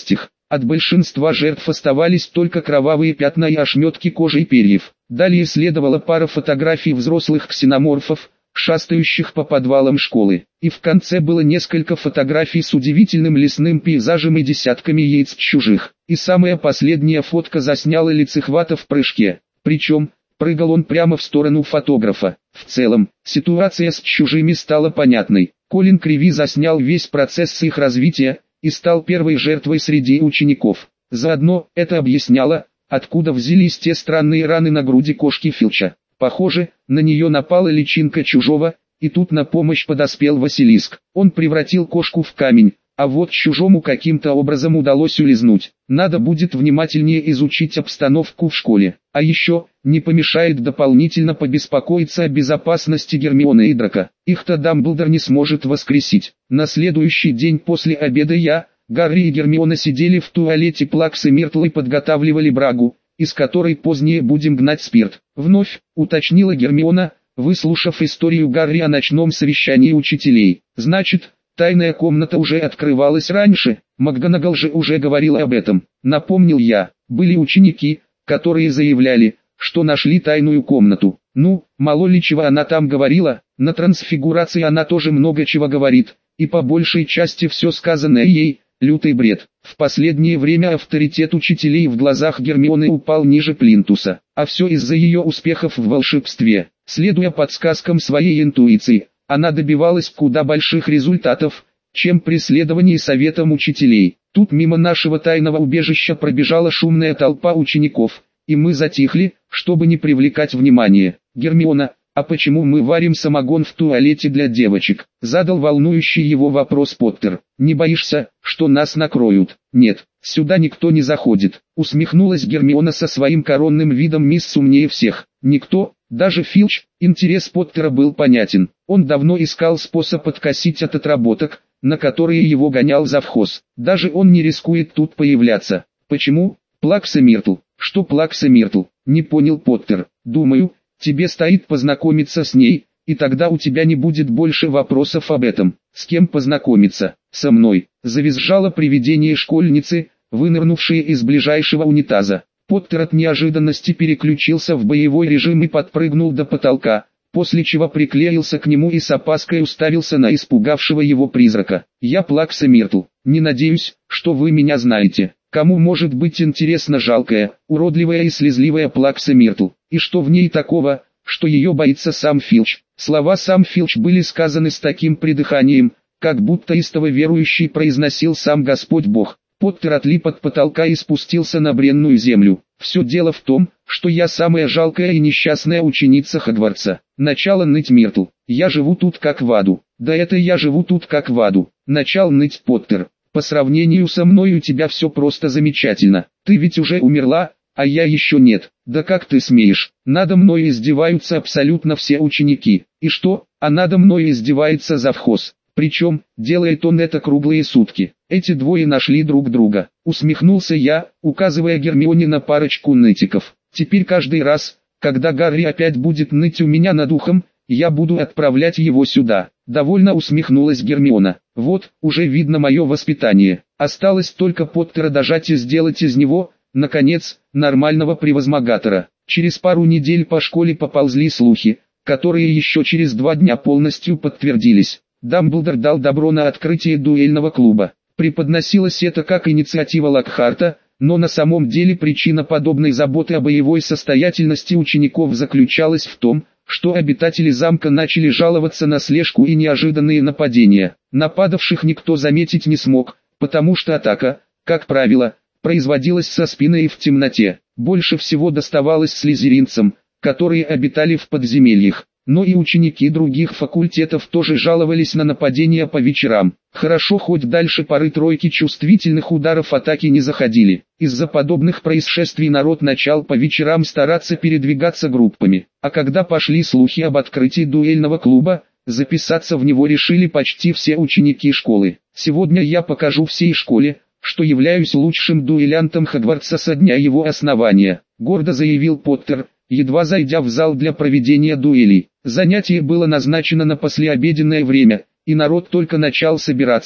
От большинства жертв оставались только кровавые пятна и ошметки кожи и перьев. Далее следовала пара фотографий взрослых ксеноморфов, шастающих по подвалам школы. И в конце было несколько фотографий с удивительным лесным пейзажем и десятками яиц чужих. И самая последняя фотка засняла лицехвата в прыжке. Причем, прыгал он прямо в сторону фотографа. В целом, ситуация с чужими стала понятной. Колин Криви заснял весь процесс их развития и стал первой жертвой среди учеников. Заодно это объясняло, откуда взялись те странные раны на груди кошки Филча. Похоже, на нее напала личинка чужого, и тут на помощь подоспел Василиск. Он превратил кошку в камень, а вот чужому каким-то образом удалось улизнуть. Надо будет внимательнее изучить обстановку в школе. А еще, не помешает дополнительно побеспокоиться о безопасности Гермионы и Драко. Их-то Дамблдор не сможет воскресить. На следующий день после обеда Гарри и Гермиона сидели в туалете Плаксы Миртл и подготавливали брагу, из которой позднее будем гнать спирт. Вновь, уточнила Гермиона, выслушав историю Гарри о ночном совещании учителей. Значит, тайная комната уже открывалась раньше, МакГонагал же уже говорила об этом. Напомнил я, были ученики, которые заявляли, что нашли тайную комнату. Ну, мало ли чего она там говорила, на трансфигурации она тоже много чего говорит, и по большей части все сказанное ей – лютый бред. В последнее время авторитет учителей в глазах Гермионы упал ниже плинтуса, а все из-за ее успехов в волшебстве. Следуя подсказкам своей интуиции, она добивалась куда больших результатов, чем при следовании советам учителей. Тут мимо нашего тайного убежища пробежала шумная толпа учеников, и мы затихли, чтобы не привлекать внимания. «Гермиона, а почему мы варим самогон в туалете для девочек?» — задал волнующий его вопрос Поттер. «Не боишься, что нас накроют?» «Нет, сюда никто не заходит», — усмехнулась Гермиона со своим коронным видом мисс умнее всех. «Никто, даже Филч». Интерес Поттера был понятен. Он давно искал способ откосить от отработок, на которые его гонял завхоз. Даже он не рискует тут появляться. «Почему, Плакса Миртл?» «Что Плакса Миртл?» — не понял Поттер. «Думаю, тебе стоит познакомиться с ней, и тогда у тебя не будет больше вопросов об этом». «С кем познакомиться?» «Со мной», — завизжало привидение школьницы, вынырнувшее из ближайшего унитаза. Поттер от неожиданности переключился в боевой режим и подпрыгнул до потолка, после чего приклеился к нему и с опаской уставился на испугавшего его призрака. «Я Плакса Миртл. Не надеюсь, что вы меня знаете. Кому может быть интересна жалкая, уродливая и слезливая Плакса Миртл? И что в ней такого, что ее боится сам Филч?» Слова «сам Филч» были сказаны с таким придыханием, как будто истово верующий произносил сам Господь Бог. Поттер отлип от потолка и спустился на бренную землю. «Все дело в том, что я самая жалкая и несчастная ученица Хогвартса. Начало ныть Миртл. Я живу тут как в аду». «Да это я живу тут как в аду», — начал ныть Поттер. «По сравнению со мной у тебя все просто замечательно. Ты ведь уже умерла, а я еще нет». «Да как ты смеешь? Надо мной издеваются абсолютно все ученики». «И что? А надо мной издевается завхоз. Причем, делает он это круглые сутки. Эти двое нашли друг друга». Усмехнулся я, указывая Гермионе на парочку нытиков. «Теперь каждый раз, когда Гарри опять будет ныть у меня над ухом, я буду отправлять его сюда». Довольно усмехнулась Гермиона. «Вот, уже видно мое воспитание. Осталось только Поттера дожать и сделать из него, наконец, нормального превозмогатора». Через пару недель по школе поползли слухи, которые еще через 2 дня полностью подтвердились. Дамблдор дал добро на открытие дуэльного клуба. Преподносилось это как инициатива Локхарта, но на самом деле причина подобной заботы о боевой состоятельности учеников заключалась в том, что обитатели замка начали жаловаться на слежку и неожиданные нападения. Нападавших никто заметить не смог, потому что атака, как правило, производилась со спины и в темноте. Больше всего доставалось слизеринцам, которые обитали в подземельях. Но и ученики других факультетов тоже жаловались на нападения по вечерам. Хорошо, хоть дальше пары тройки чувствительных ударов атаки не заходили. Из-за подобных происшествий народ начал по вечерам стараться передвигаться группами. А когда пошли слухи об открытии дуэльного клуба, записаться в него решили почти все ученики школы. «Сегодня я покажу всей школе, что являюсь лучшим дуэлянтом Хогвартса со дня его основания», — гордо заявил Поттер, едва зайдя в зал для проведения дуэлей. Занятие было назначено на послеобеденное время, и народ только начал собираться,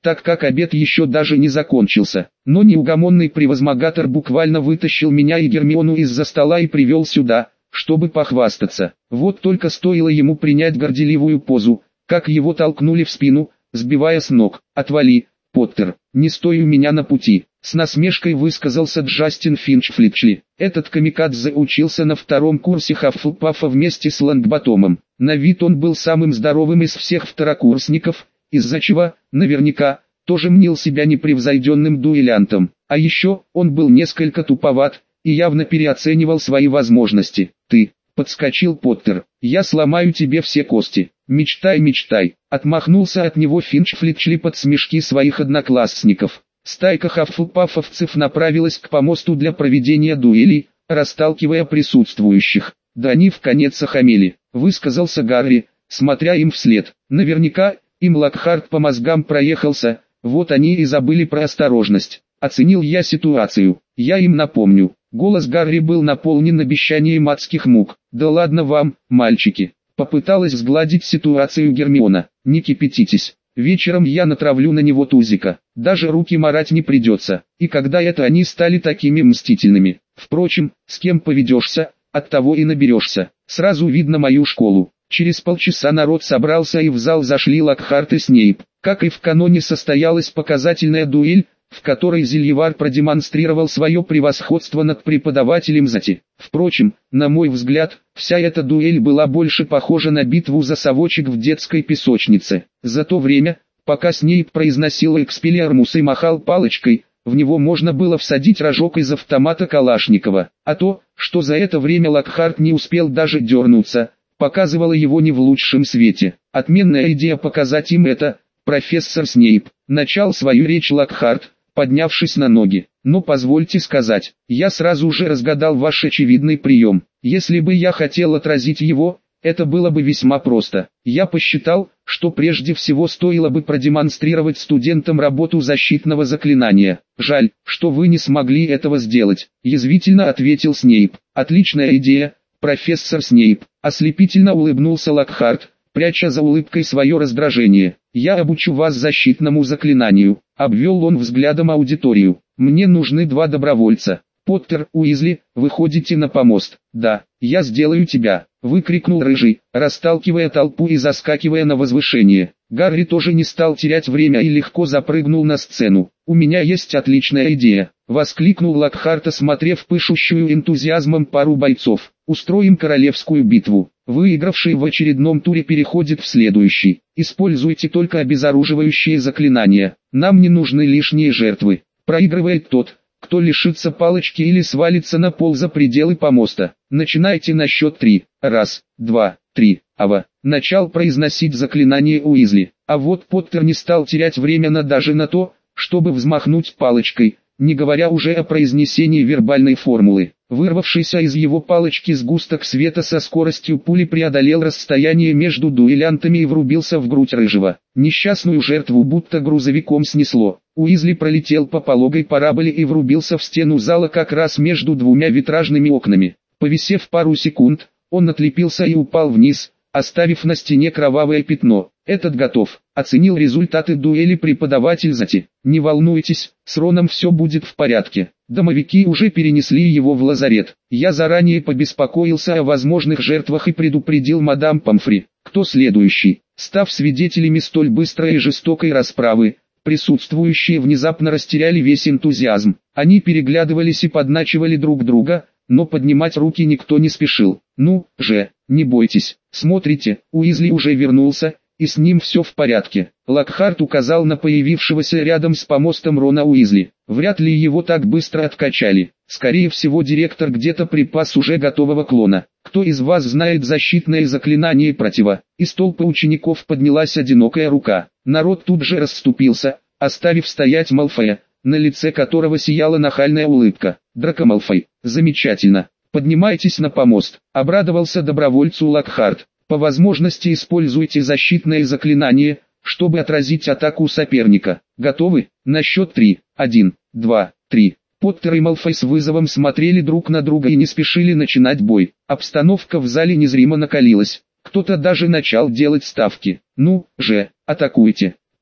так как обед еще даже не закончился. Но неугомонный превозмогатор буквально вытащил меня и Гермиону из-за стола и привел сюда, чтобы похвастаться. Вот только стоило ему принять горделивую позу, как его толкнули в спину, сбивая с ног. «Отвали, Поттер, не стой у меня на пути», — с насмешкой высказался Джастин Финч-Флетчли. Этот камикадзе учился на 2-м курсе Хаффлпафа вместе с Лонгботомом. На вид он был самым здоровым из всех второкурсников, из-за чего, наверняка, тоже мнил себя непревзойденным дуэлянтом. А еще, он был несколько туповат, и явно переоценивал свои возможности. «Ты», — подскочил Поттер, — «я сломаю тебе все кости». «Мечтай, мечтай», — отмахнулся от него Финч-Флетчли под смешки своих одноклассников. Стайка хаффлпафовцев направилась к помосту для проведения дуэлей, расталкивая присутствующих. «Да они вконец охамели», — высказался Гарри, смотря им вслед. «Наверняка, им Локхарт по мозгам проехался, вот они и забыли про осторожность». Оценил я ситуацию. «Я им напомню». Голос Гарри был наполнен обещанием адских мук. «Да ладно вам, мальчики». Попыталась сгладить ситуацию Гермиона. «Не кипятитесь. Вечером я натравлю на него тузика. Даже руки марать не придется. И когда это они стали такими мстительными? Впрочем, с кем поведешься, от того и наберешься. Сразу видно мою школу». Через полчаса народ собрался и в зал зашли Локхарт и Снейп. Как и в каноне состоялась показательная дуэль, в которой Зельевар продемонстрировал свое превосходство над преподавателем Зати. Впрочем, на мой взгляд, вся эта дуэль была больше похожа на битву за совочек в детской песочнице. За то время, пока Снейп произносил экспеллиармус и махал палочкой, в него можно было всадить рожок из автомата Калашникова. А то, что за это время Локхарт не успел даже дернуться, показывало его не в лучшем свете. Отменная идея показать им это, профессор Снейп. Начал свою речь Локхарт, поднявшись на ноги. «Но позвольте сказать, я сразу же разгадал ваш очевидный прием. Если бы я хотел отразить его, это было бы весьма просто. Я посчитал, что прежде всего стоило бы продемонстрировать студентам работу защитного заклинания. Жаль, что вы не смогли этого сделать», — язвительно ответил Снейп. «Отличная идея, профессор Снейп», — ослепительно улыбнулся Локхарт, пряча за улыбкой свое раздражение. «Я обучу вас защитному заклинанию», — обвел он взглядом аудиторию. «Мне нужны 2 добровольца. Поттер, Уизли, выходите на помост». «Да, я сделаю тебя», — выкрикнул Рыжий, расталкивая толпу и заскакивая на возвышение. Гарри тоже не стал терять время и легко запрыгнул на сцену. «У меня есть отличная идея», — воскликнул Локхарт, осмотрев пышущую энтузиазмом пару бойцов. «Устроим королевскую битву. Выигравший в очередном туре переходит в следующий. Используйте только обезоруживающие заклинания. Нам не нужны лишние жертвы. Проигрывает тот, кто лишится палочки или свалится на пол за пределы помоста. Начинайте на счет 3. 1, 2, 3. Ава. Начал произносить заклинание Уизли. А вот Поттер не стал терять время даже на то, чтобы взмахнуть палочкой, не говоря уже о произнесении вербальной формулы. Вырвавшийся из его палочки сгусток света со скоростью пули преодолел расстояние между дуэлянтами и врубился в грудь Рыжего. Несчастную жертву будто грузовиком снесло. Уизли пролетел по пологой параболе и врубился в стену зала как раз между 2 витражными окнами. Повисев пару секунд, он отлепился и упал вниз, оставив на стене кровавое пятно. «Этот готов», — оценил результаты дуэли преподаватель Зати. «Не волнуйтесь, с Роном все будет в порядке. Домовики уже перенесли его в лазарет. Я заранее побеспокоился о возможных жертвах и предупредил мадам Помфри. Кто следующий?» Став свидетелями столь быстрой и жестокой расправы, присутствующие внезапно растеряли весь энтузиазм. Они переглядывались и подначивали друг друга, но поднимать руки никто не спешил. «Ну же, не бойтесь, смотрите, Уизли уже вернулся, и с ним все в порядке». Локхарт указал на появившегося рядом с помостом Рона Уизли. Вряд ли его так быстро откачали. Скорее всего, директор где-то припас уже готового клона. «Кто из вас знает защитное заклинание протива?» Из толпы учеников поднялась одинокая рука. Народ тут же расступился, оставив стоять Малфоя, на лице которого сияла нахальная улыбка. «Драко Малфой, замечательно. Поднимайтесь на помост», — обрадовался добровольцу Локхарт. «По возможности используйте защитное заклинание, чтобы отразить атаку соперника. Готовы? На счет 3. 1, 2, 3. Поттер и Малфой с вызовом смотрели друг на друга и не спешили начинать бой. Обстановка в зале незримо накалилась. Кто-то даже начал делать ставки. «Ну же, атакуйте», —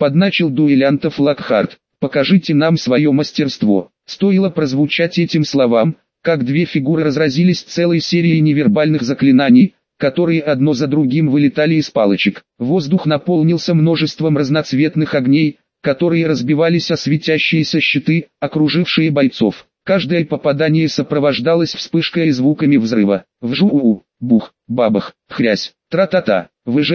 подначил дуэлянтов Локхарт. «Покажите нам свое мастерство». Стоило прозвучать этим словам, как две фигуры разразились целой серией невербальных заклинаний, которые одно за другим вылетали из палочек. Воздух наполнился множеством разноцветных огней, которые разбивались о светящиеся щиты, окружившие бойцов. Каждое попадание сопровождалось вспышкой и звуками взрыва. Вжу-у-у, бух, бабах, хрясь, тра-та-та,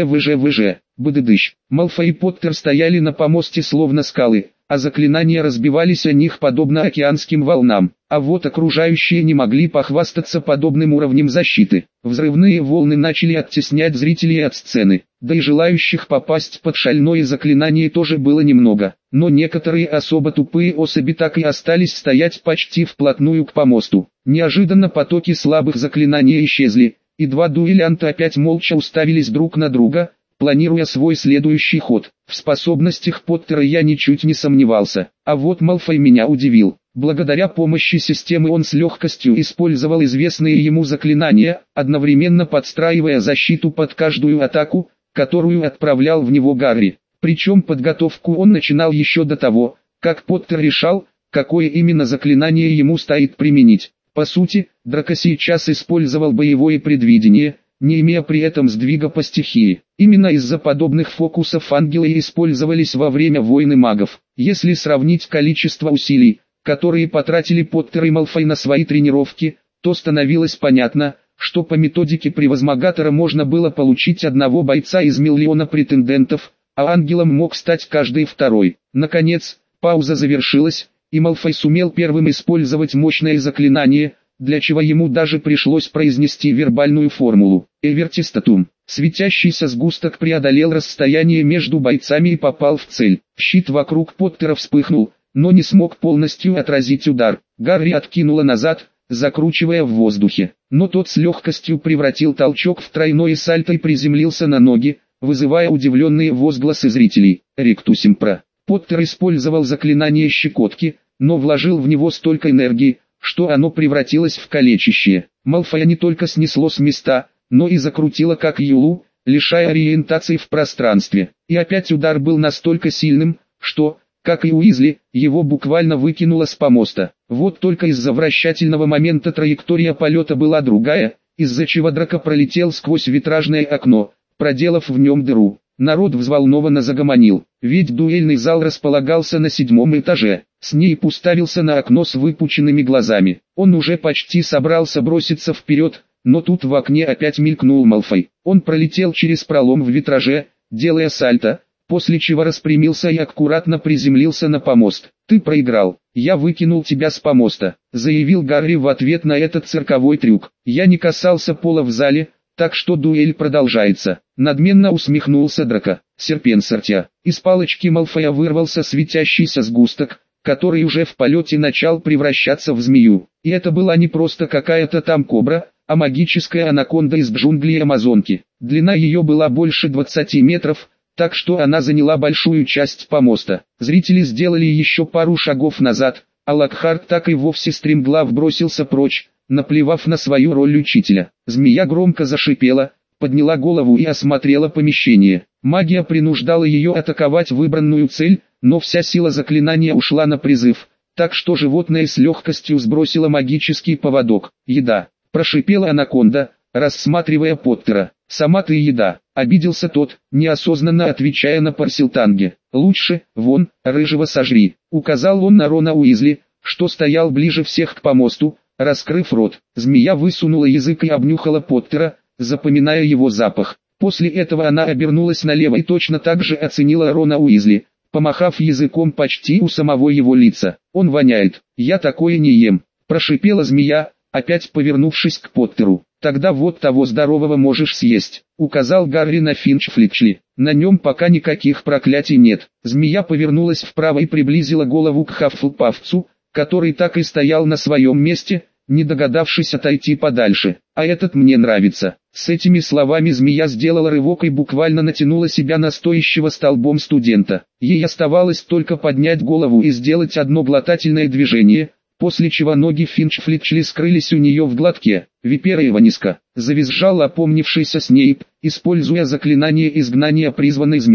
выже, бдыдыщ. Малфой и Поттер стояли на помосте словно скалы, а заклинания разбивались о них подобно океанским волнам. А вот окружающие не могли похвастаться подобным уровнем защиты. Взрывные волны начали оттеснять зрителей от сцены, да и желающих попасть под шальное заклинание тоже было немного. Но некоторые особо тупые особи так и остались стоять почти вплотную к помосту. Неожиданно потоки слабых заклинаний исчезли, и два дуэлянта опять молча уставились друг на друга, планируя свой следующий ход. В способностях Поттера я ничуть не сомневался, а вот Малфой меня удивил. Благодаря помощи системы он с легкостью использовал известные ему заклинания, одновременно подстраивая защиту под каждую атаку, которую отправлял в него Гарри. Причем подготовку он начинал еще до того, как Поттер решал, какое именно заклинание ему стоит применить. По сути, Драко сейчас использовал боевое предвидение, не имея при этом сдвига по стихии. Именно из-за подобных фокусов ангелы использовались во время войны магов. Если сравнить количество усилий, которые потратили Поттер и Малфой на свои тренировки, то становилось понятно, что по методике превозмогатора можно было получить одного бойца из миллиона претендентов, а ангелом мог стать каждый второй. Наконец, пауза завершилась, и Малфой сумел первым использовать мощное заклинание, для чего ему даже пришлось произнести вербальную формулу. Эвертистатум. Светящийся сгусток преодолел расстояние между бойцами и попал в цель. Щит вокруг Поттера вспыхнул, но не смог полностью отразить удар. Гарри откинуло назад, закручивая в воздухе. Но тот с легкостью превратил толчок в тройное сальто и приземлился на ноги, вызывая удивленные возгласы зрителей. Ректусимпра. Поттер использовал заклинание щекотки, но вложил в него столько энергии, что оно превратилось в калечащее. Малфоя не только снесло с места, но и закрутило как юлу, лишая ориентации в пространстве. И опять удар был настолько сильным, что, как и Уизли, его буквально выкинуло с помоста. Вот только из-за вращательного момента траектория полета была другая, из-за чего Драко пролетел сквозь витражное окно, проделав в нем дыру. Народ взволнованно загомонил, ведь дуэльный зал располагался на 7-м этаже. Снейп уставился на окно с выпученными глазами. Он уже почти собрался броситься вперед, но тут в окне опять мелькнул Малфой. Он пролетел через пролом в витраже, делая сальто, после чего распрямился и аккуратно приземлился на помост. «Ты проиграл, я выкинул тебя с помоста», — заявил Гарри в ответ на этот цирковой трюк. «Я не касался пола в зале, так что дуэль продолжается», — надменно усмехнулся Драко. Серпенсортя. Из палочки Малфоя вырвался светящийся сгусток, который уже в полете начал превращаться в змею. И это была не просто какая-то там кобра, а магическая анаконда из джунглей Амазонки. Длина ее была больше 20 метров, так что она заняла большую часть помоста. Зрители сделали еще пару шагов назад, а Локхарт так и вовсе стремглав бросился прочь, наплевав на свою роль учителя. Змея громко зашипела, подняла голову и осмотрела помещение. Магия принуждала ее атаковать выбранную цель, но вся сила заклинания ушла на призыв, так что животное с легкостью сбросило магический поводок. «Еда!» – прошипела анаконда, рассматривая Поттера. «Сама ты еда!» – обиделся тот, неосознанно отвечая на Парселтанге. «Лучше, вон, рыжего сожри!» – указал он на Рона Уизли, что стоял ближе всех к помосту, раскрыв рот. Змея высунула язык и обнюхала Поттера, запоминая его запах. После этого она обернулась налево и точно так же оценила Рона Уизли, помахав языком почти у самого его лица. «Он воняет, я такое не ем», – прошипела змея, опять повернувшись к Поттеру. «Тогда вот того здорового можешь съесть», – указал Гарри на Финч-Флетчли. «На нем пока никаких проклятий нет». Змея повернулась вправо и приблизила голову к Хаффлпафцу, который так и стоял на своем месте, не догадавшись отойти подальше. «А этот мне нравится». С этими словами змея сделала рывок и буквально натянула себя на стоящего столбом студента. Ей оставалось только поднять голову и сделать одно глотательное движение, после чего ноги Финч-Флетчли скрылись у нее в глотке. «Випера Иваниска!» — завизжал опомнившийся Снейп, используя заклинание изгнания призванной змеи.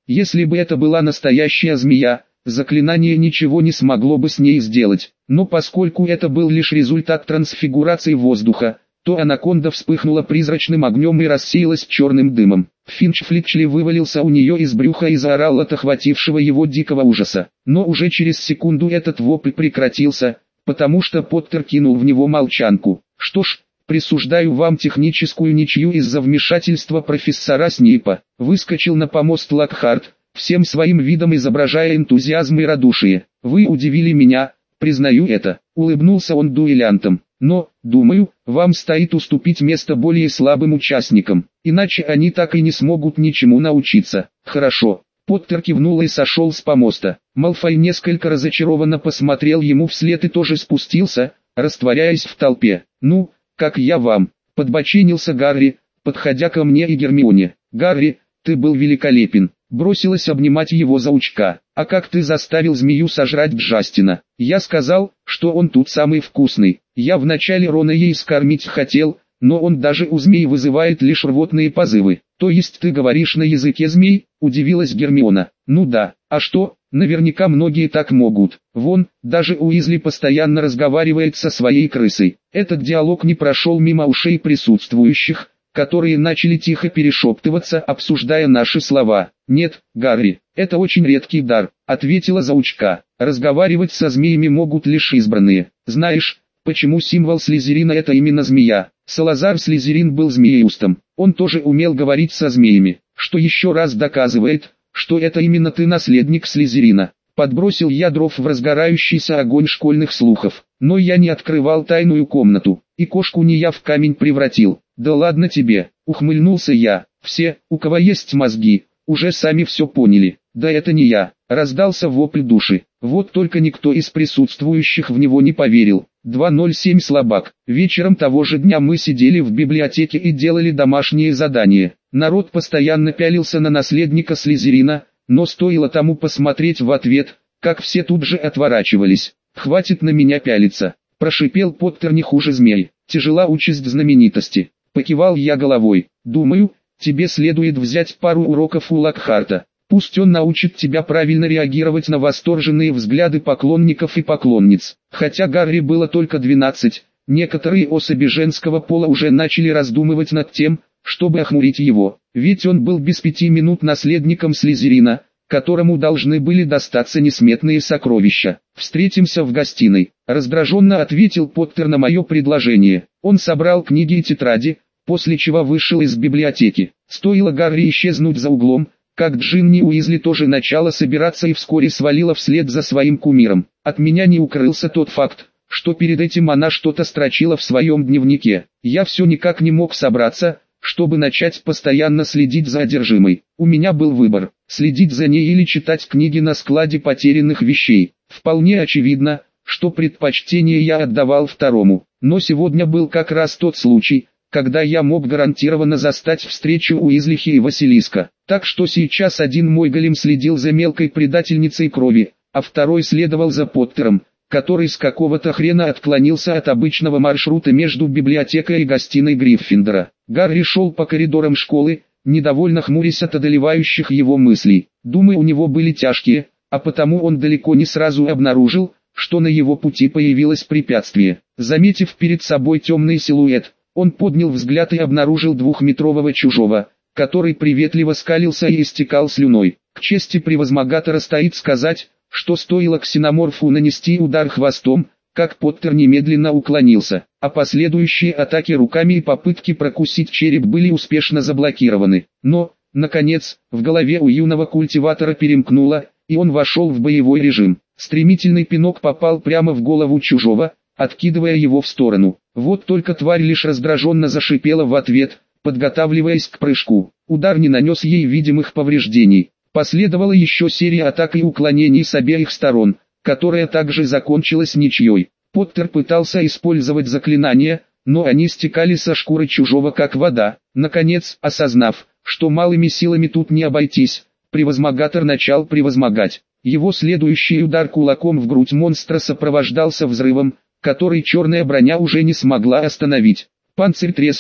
Если бы это была настоящая змея, заклинание ничего не смогло бы с ней сделать. Но поскольку это был лишь результат трансфигурации воздуха, то анаконда вспыхнула призрачным огнем и рассеялась черным дымом. Финч Флетчли вывалился у нее из брюха и заорал от охватившего его дикого ужаса. Но уже через секунду этот вопль прекратился, потому что Поттер кинул в него молчанку. Что ж, присуждаю вам техническую ничью из-за вмешательства профессора Снейпа. Выскочил на помост Локхарт, всем своим видом изображая энтузиазм и радушие. Вы удивили меня, признаю это. Улыбнулся он дуэлянтам. Но, думаю, вам стоит уступить место более слабым участникам, иначе они так и не смогут ничему научиться. Хорошо. Поттер кивнул и сошел с помоста. Малфой несколько разочарованно посмотрел ему вслед и тоже спустился, растворяясь в толпе. Ну, как я вам, подбоченился Гарри, подходя ко мне и Гермионе. Гарри, ты был великолепен. Бросилась обнимать его заучка. А как ты заставил змею сожрать Джастина? Я сказал, что он тут самый вкусный. Я вначале Рона ей скормить хотел, но он даже у змей вызывает лишь рвотные позывы. То есть ты говоришь на языке змей? Удивилась Гермиона. Ну да, а что? Наверняка многие так могут. Вон, даже Уизли постоянно разговаривает со своей крысой. Этот диалог не прошел мимо ушей присутствующих, которые начали тихо перешептываться, обсуждая наши слова. «Нет, Гарри, это очень редкий дар», — ответила заучка. «Разговаривать со змеями могут лишь избранные. Знаешь, почему символ Слизерина — это именно змея? Салазар Слизерин был змееустом. Он тоже умел говорить со змеями, что еще раз доказывает, что это именно ты наследник Слизерина». Подбросил я дров в разгорающийся огонь школьных слухов. Но я не открывал тайную комнату, и кошку не я в камень превратил. «Да ладно тебе», — ухмыльнулся я. «Все, у кого есть мозги, уже сами все поняли». «Да это не я», — раздался вопль души. Вот только никто из присутствующих в него не поверил. 207 слабак. Вечером того же дня мы сидели в библиотеке и делали домашние задания. Народ постоянно пялился на наследника Слизерина, но стоило тому посмотреть в ответ, как все тут же отворачивались. «Хватит на меня пялиться», — прошипел Поттер не хуже змей. «Тяжела участь знаменитости». Покивал я головой. «Думаю, тебе следует взять пару уроков у Локхарта. Пусть он научит тебя правильно реагировать на восторженные взгляды поклонников и поклонниц». Хотя Гарри было только 12, некоторые особи женского пола уже начали раздумывать над тем, чтобы охмурить его. Ведь он был без 5 минут наследником Слизерина, которому должны были достаться несметные сокровища. «Встретимся в гостиной», — раздраженно ответил Поттер на мое предложение. Он собрал книги и тетради, после чего вышел из библиотеки. Стоило Гарри исчезнуть за углом, как Джинни Уизли тоже начала собираться и вскоре свалила вслед за своим кумиром. От меня не укрылся тот факт, что перед этим она что-то строчила в своем дневнике. Я все никак не мог собраться, чтобы начать постоянно следить за одержимой. У меня был выбор: следить за ней или читать книги на складе потерянных вещей. Вполне очевидно, что предпочтение я отдавал второму. Но сегодня был как раз тот случай, когда я мог гарантированно застать встречу Уизлихи и Василиска. Так что сейчас один мой голем следил за мелкой предательницей крови, а второй следовал за Поттером, который с какого-то хрена отклонился от обычного маршрута между библиотекой и гостиной Гриффиндора. Гарри шел по коридорам школы, недовольно хмурясь от одолевающих его мыслей. Думы у него были тяжкие, а потому он далеко не сразу обнаружил, что на его пути появилось препятствие. Заметив перед собой темный силуэт, он поднял взгляд и обнаружил двухметрового чужого, который приветливо скалился и истекал слюной. К чести превозмогатора стоит сказать, что стоило ксеноморфу нанести удар хвостом, как Поттер немедленно уклонился, а последующие атаки руками и попытки прокусить череп были успешно заблокированы. Но, наконец, в голове у юного культиватора перемкнуло, и он вошел в боевой режим. Стремительный пинок попал прямо в голову чужого, откидывая его в сторону. Вот только тварь лишь раздраженно зашипела в ответ, подготавливаясь к прыжку. Удар не нанес ей видимых повреждений. Последовала еще серия атак и уклонений с обеих сторон, которая также закончилась ничьей. Поттер пытался использовать заклинания, но они стекали со шкуры чужого как вода. Наконец, осознав, что малыми силами тут не обойтись, превозмогатор начал превозмогать. Его следующий удар кулаком в грудь монстра сопровождался взрывом, который черная броня уже не смогла остановить. Панцирь треснул,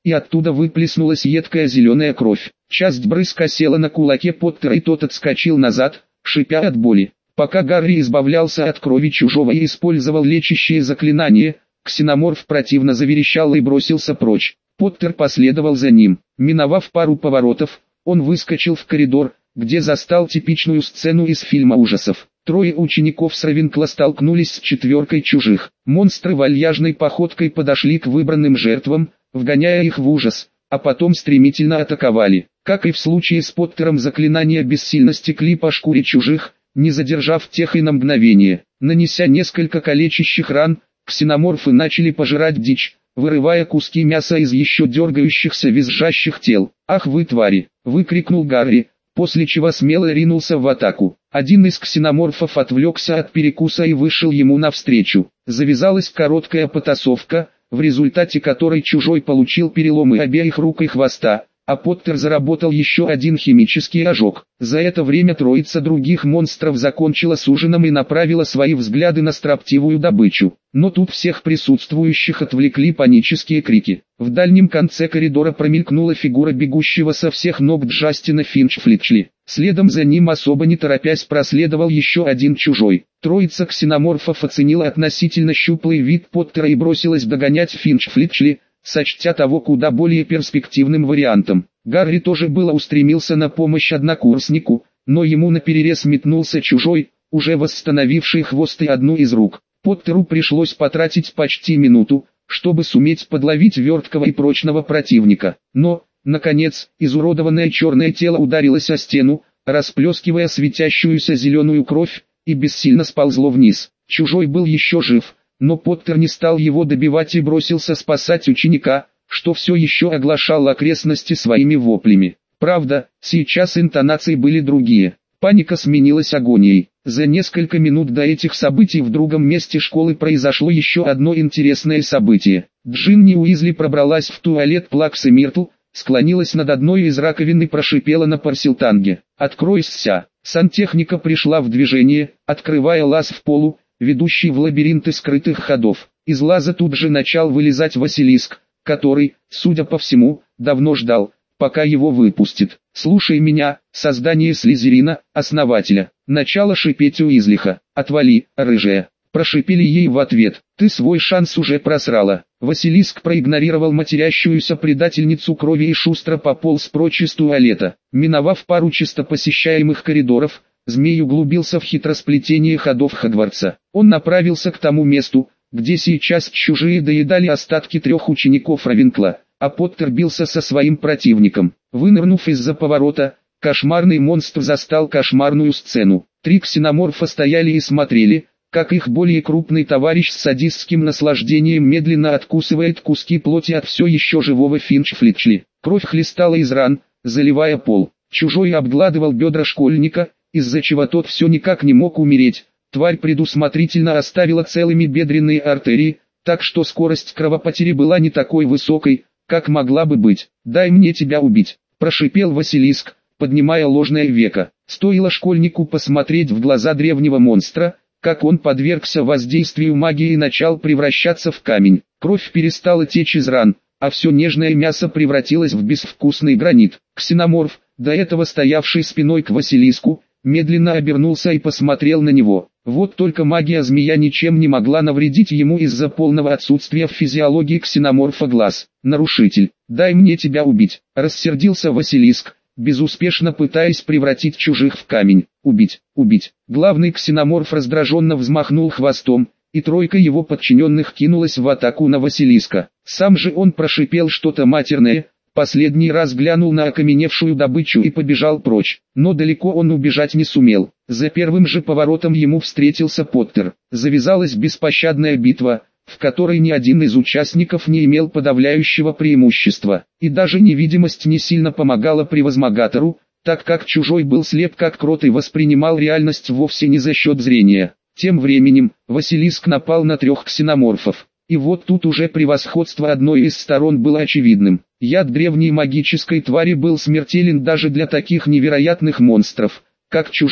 и оттуда выплеснулась едкая зеленая кровь. Часть брызг осела на кулаке Поттера, и тот отскочил назад, шипя от боли. Пока Гарри избавлялся от крови чужого и использовал лечащие заклинания, ксеноморф противно заверещал и бросился прочь. Поттер последовал за ним. Миновав пару поворотов, он выскочил в коридор, где застал типичную сцену из фильма ужасов. Трое учеников с Равенкла столкнулись с четверкой чужих. Монстры вальяжной походкой подошли к выбранным жертвам, вгоняя их в ужас, а потом стремительно атаковали. Как и в случае с Поттером, заклинания бессильно стекли по шкуре чужих, не задержав тех и на мгновение. Нанеся несколько калечащих ран, ксеноморфы начали пожирать дичь, вырывая куски мяса из еще дергающихся визжащих тел. «Ах вы твари!» — выкрикнул Гарри, после чего смело ринулся в атаку. Один из ксеноморфов отвлекся от перекуса и вышел ему навстречу. Завязалась короткая потасовка, в результате которой чужой получил переломы обеих рук и хвоста, а Поттер заработал еще один химический ожог. За это время троица других монстров закончила с ужином и направила свои взгляды на строптивую добычу. Но тут всех присутствующих отвлекли панические крики. В дальнем конце коридора промелькнула фигура бегущего со всех ног Джастина Финч-Флетчли. Следом за ним, особо не торопясь, проследовал еще один чужой. Троица ксеноморфов оценила относительно щуплый вид Поттера и бросилась догонять Финч-Флетчли, сочтя того куда более перспективным вариантом. Гарри тоже было устремился на помощь однокурснику, но ему наперерез метнулся чужой, уже восстановивший хвост и одну из рук. Поттеру пришлось потратить почти минуту, чтобы суметь подловить верткого и прочного противника. Но, наконец, изуродованное черное тело ударилось о стену, расплескивая светящуюся зеленую кровь, и бессильно сползло вниз. Чужой был еще жив, но Поттер не стал его добивать и бросился спасать ученика, что все еще оглашал окрестности своими воплями. Правда, сейчас интонации были другие. Паника сменилась агонией. За несколько минут до этих событий в другом месте школы произошло еще одно интересное событие. Джинни Уизли пробралась в туалет Плаксы Миртл, склонилась над одной из раковин и прошипела на парсилтанге: «Откройся!». Сантехника пришла в движение, открывая лаз в полу, ведущий в лабиринты скрытых ходов. Из лаза тут же начал вылезать Василиск, который, судя по всему, давно ждал, пока его выпустит. «Слушай меня, создание Слизерина, основателя», — начало шипеть Уизлиха. «Отвали, рыжая», — прошипели ей в ответ. «Ты свой шанс уже просрала». Василиск проигнорировал матерящуюся предательницу крови и шустро пополз прочь из туалета. Миновав пару часто посещаемых коридоров, змей углубился в хитросплетение ходов Хогвартса. Он направился к тому месту, где сейчас чужие доедали остатки 3 учеников Равенкла, а Поттер бился со своим противником. Вынырнув из-за поворота, кошмарный монстр застал кошмарную сцену. 3 ксеноморфа стояли и смотрели, как их более крупный товарищ с садистским наслаждением медленно откусывает куски плоти от все еще живого Финч-Флетчли. Кровь хлестала из ран, заливая пол. Чужой обгладывал бедра школьника, из-за чего тот все никак не мог умереть. Тварь предусмотрительно оставила целыми бедренные артерии, так что скорость кровопотери была не такой высокой, как могла бы быть. «Дай мне тебя убить», – прошипел Василиск, поднимая ложное веко. Стоило школьнику посмотреть в глаза древнего монстра, как он подвергся воздействию магии и начал превращаться в камень. Кровь перестала течь из ран, а все нежное мясо превратилось в безвкусный гранит. Ксеноморф, до этого стоявший спиной к Василиску, медленно обернулся и посмотрел на него. Вот только магия змея ничем не могла навредить ему из-за полного отсутствия в физиологии ксеноморфа глаз. «Нарушитель, дай мне тебя убить», — рассердился Василиск, безуспешно пытаясь превратить чужих в камень. «Убить, убить». Главный ксеноморф раздраженно взмахнул хвостом, и тройка его подчиненных кинулась в атаку на Василиска. Сам же он прошипел что-то матерное, последний раз глянул на окаменевшую добычу и побежал прочь. Но далеко он убежать не сумел. За первым же поворотом ему встретился Поттер. Завязалась беспощадная битва, в которой ни один из участников не имел подавляющего преимущества. И даже невидимость не сильно помогала превозмогатору, так как чужой был слеп как крот и воспринимал реальность вовсе не за счет зрения. Тем временем, Василиск напал на 3 ксеноморфов. И вот тут уже превосходство одной из сторон было очевидным. Яд древней магической твари был смертелен даже для таких невероятных монстров, как чужие.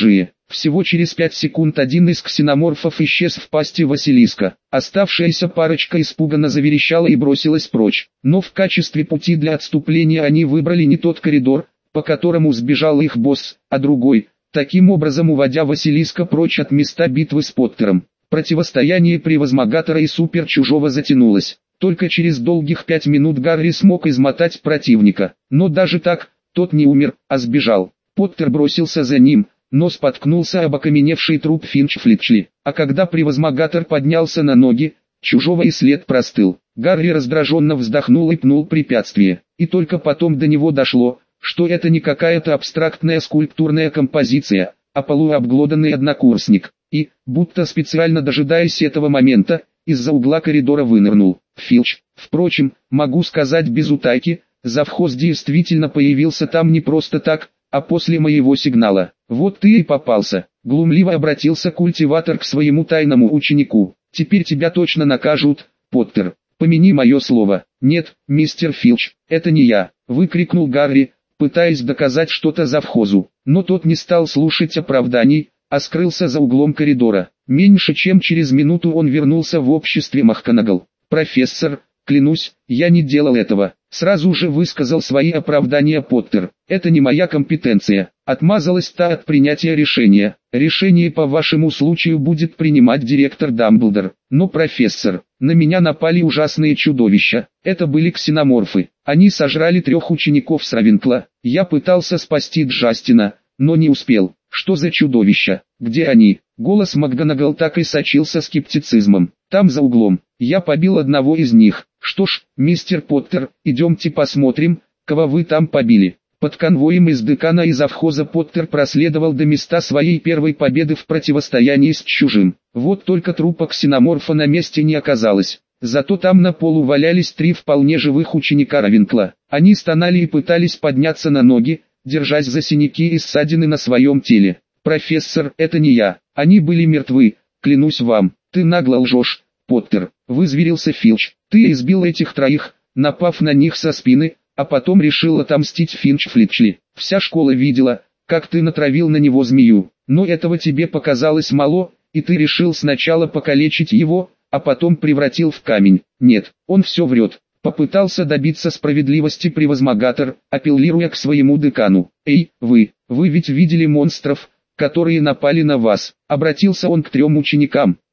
Всего через 5 секунд один из ксеноморфов исчез в пасти Василиска. Оставшаяся парочка испуганно заверещала и бросилась прочь. Но в качестве пути для отступления они выбрали не тот коридор, по которому сбежал их босс, а другой, таким образом уводя Василиска прочь от места битвы с Поттером. Противостояние Превозмогатора и Супер-Чужого затянулось. Только через долгих 5 минут Гарри смог измотать противника. Но даже так, тот не умер, а сбежал. Поттер бросился за ним, но споткнулся об окаменевший труп Финч-Флетчли. А когда Превозмогатор поднялся на ноги, Чужого и след простыл. Гарри раздраженно вздохнул и пнул препятствие. И только потом до него дошло, что это не какая-то абстрактная скульптурная композиция, а полуобглоданный однокурсник. И, будто специально дожидаясь этого момента, из-за угла коридора вынырнул Филч. Впрочем, могу сказать без утайки, завхоз действительно появился там не просто так, а после моего сигнала. Вот ты и попался. Глумливо обратился культиватор к своему тайному ученику. Теперь тебя точно накажут, Поттер. Помяни мое слово. Нет, мистер Филч, это не я, выкрикнул Гарри, пытаясь доказать что-то завхозу. Но тот не стал слушать оправданий, а скрылся за углом коридора. Меньше чем через минуту он вернулся в обществе МакГонагал. «Профессор, клянусь, я не делал этого», сразу же высказал свои оправдания Поттер. «Это не моя компетенция», отмазалась та от принятия решения. «Решение по вашему случаю будет принимать директор Дамблдор». «Но, профессор, на меня напали ужасные чудовища. Это были ксеноморфы. Они сожрали 3 учеников с Равенкла. Я пытался спасти Джастина, но не успел». «Что за чудовища? Где они?» Голос МакГонагал так и сочился скептицизмом. «Там за углом. Я побил одного из них». «Что ж, мистер Поттер, идемте посмотрим, кого вы там побили». Под конвоем из декана и завхоза Поттер проследовал до места своей первой победы в противостоянии с Чужим. Вот только трупа ксеноморфа на месте не оказалось. Зато там на полу валялись 3 вполне живых ученика Равенкла. Они стонали и пытались подняться на ноги, держась за синяки и ссадины на своем теле. «Профессор, это не я. Они были мертвы, клянусь вам». «Ты нагло лжешь, Поттер», вызверился Филч. «Ты избил этих 3, напав на них со спины, а потом решил отомстить Финч-Флетчли. Вся школа видела, как ты натравил на него змею. Но этого тебе показалось мало, и ты решил сначала покалечить его, а потом превратил в камень. Нет, он все врет». Попытался добиться справедливости Превозмогатор, апеллируя к своему декану. «Эй, вы ведь видели монстров, которые напали на вас?» Обратился он к 3 ученикам.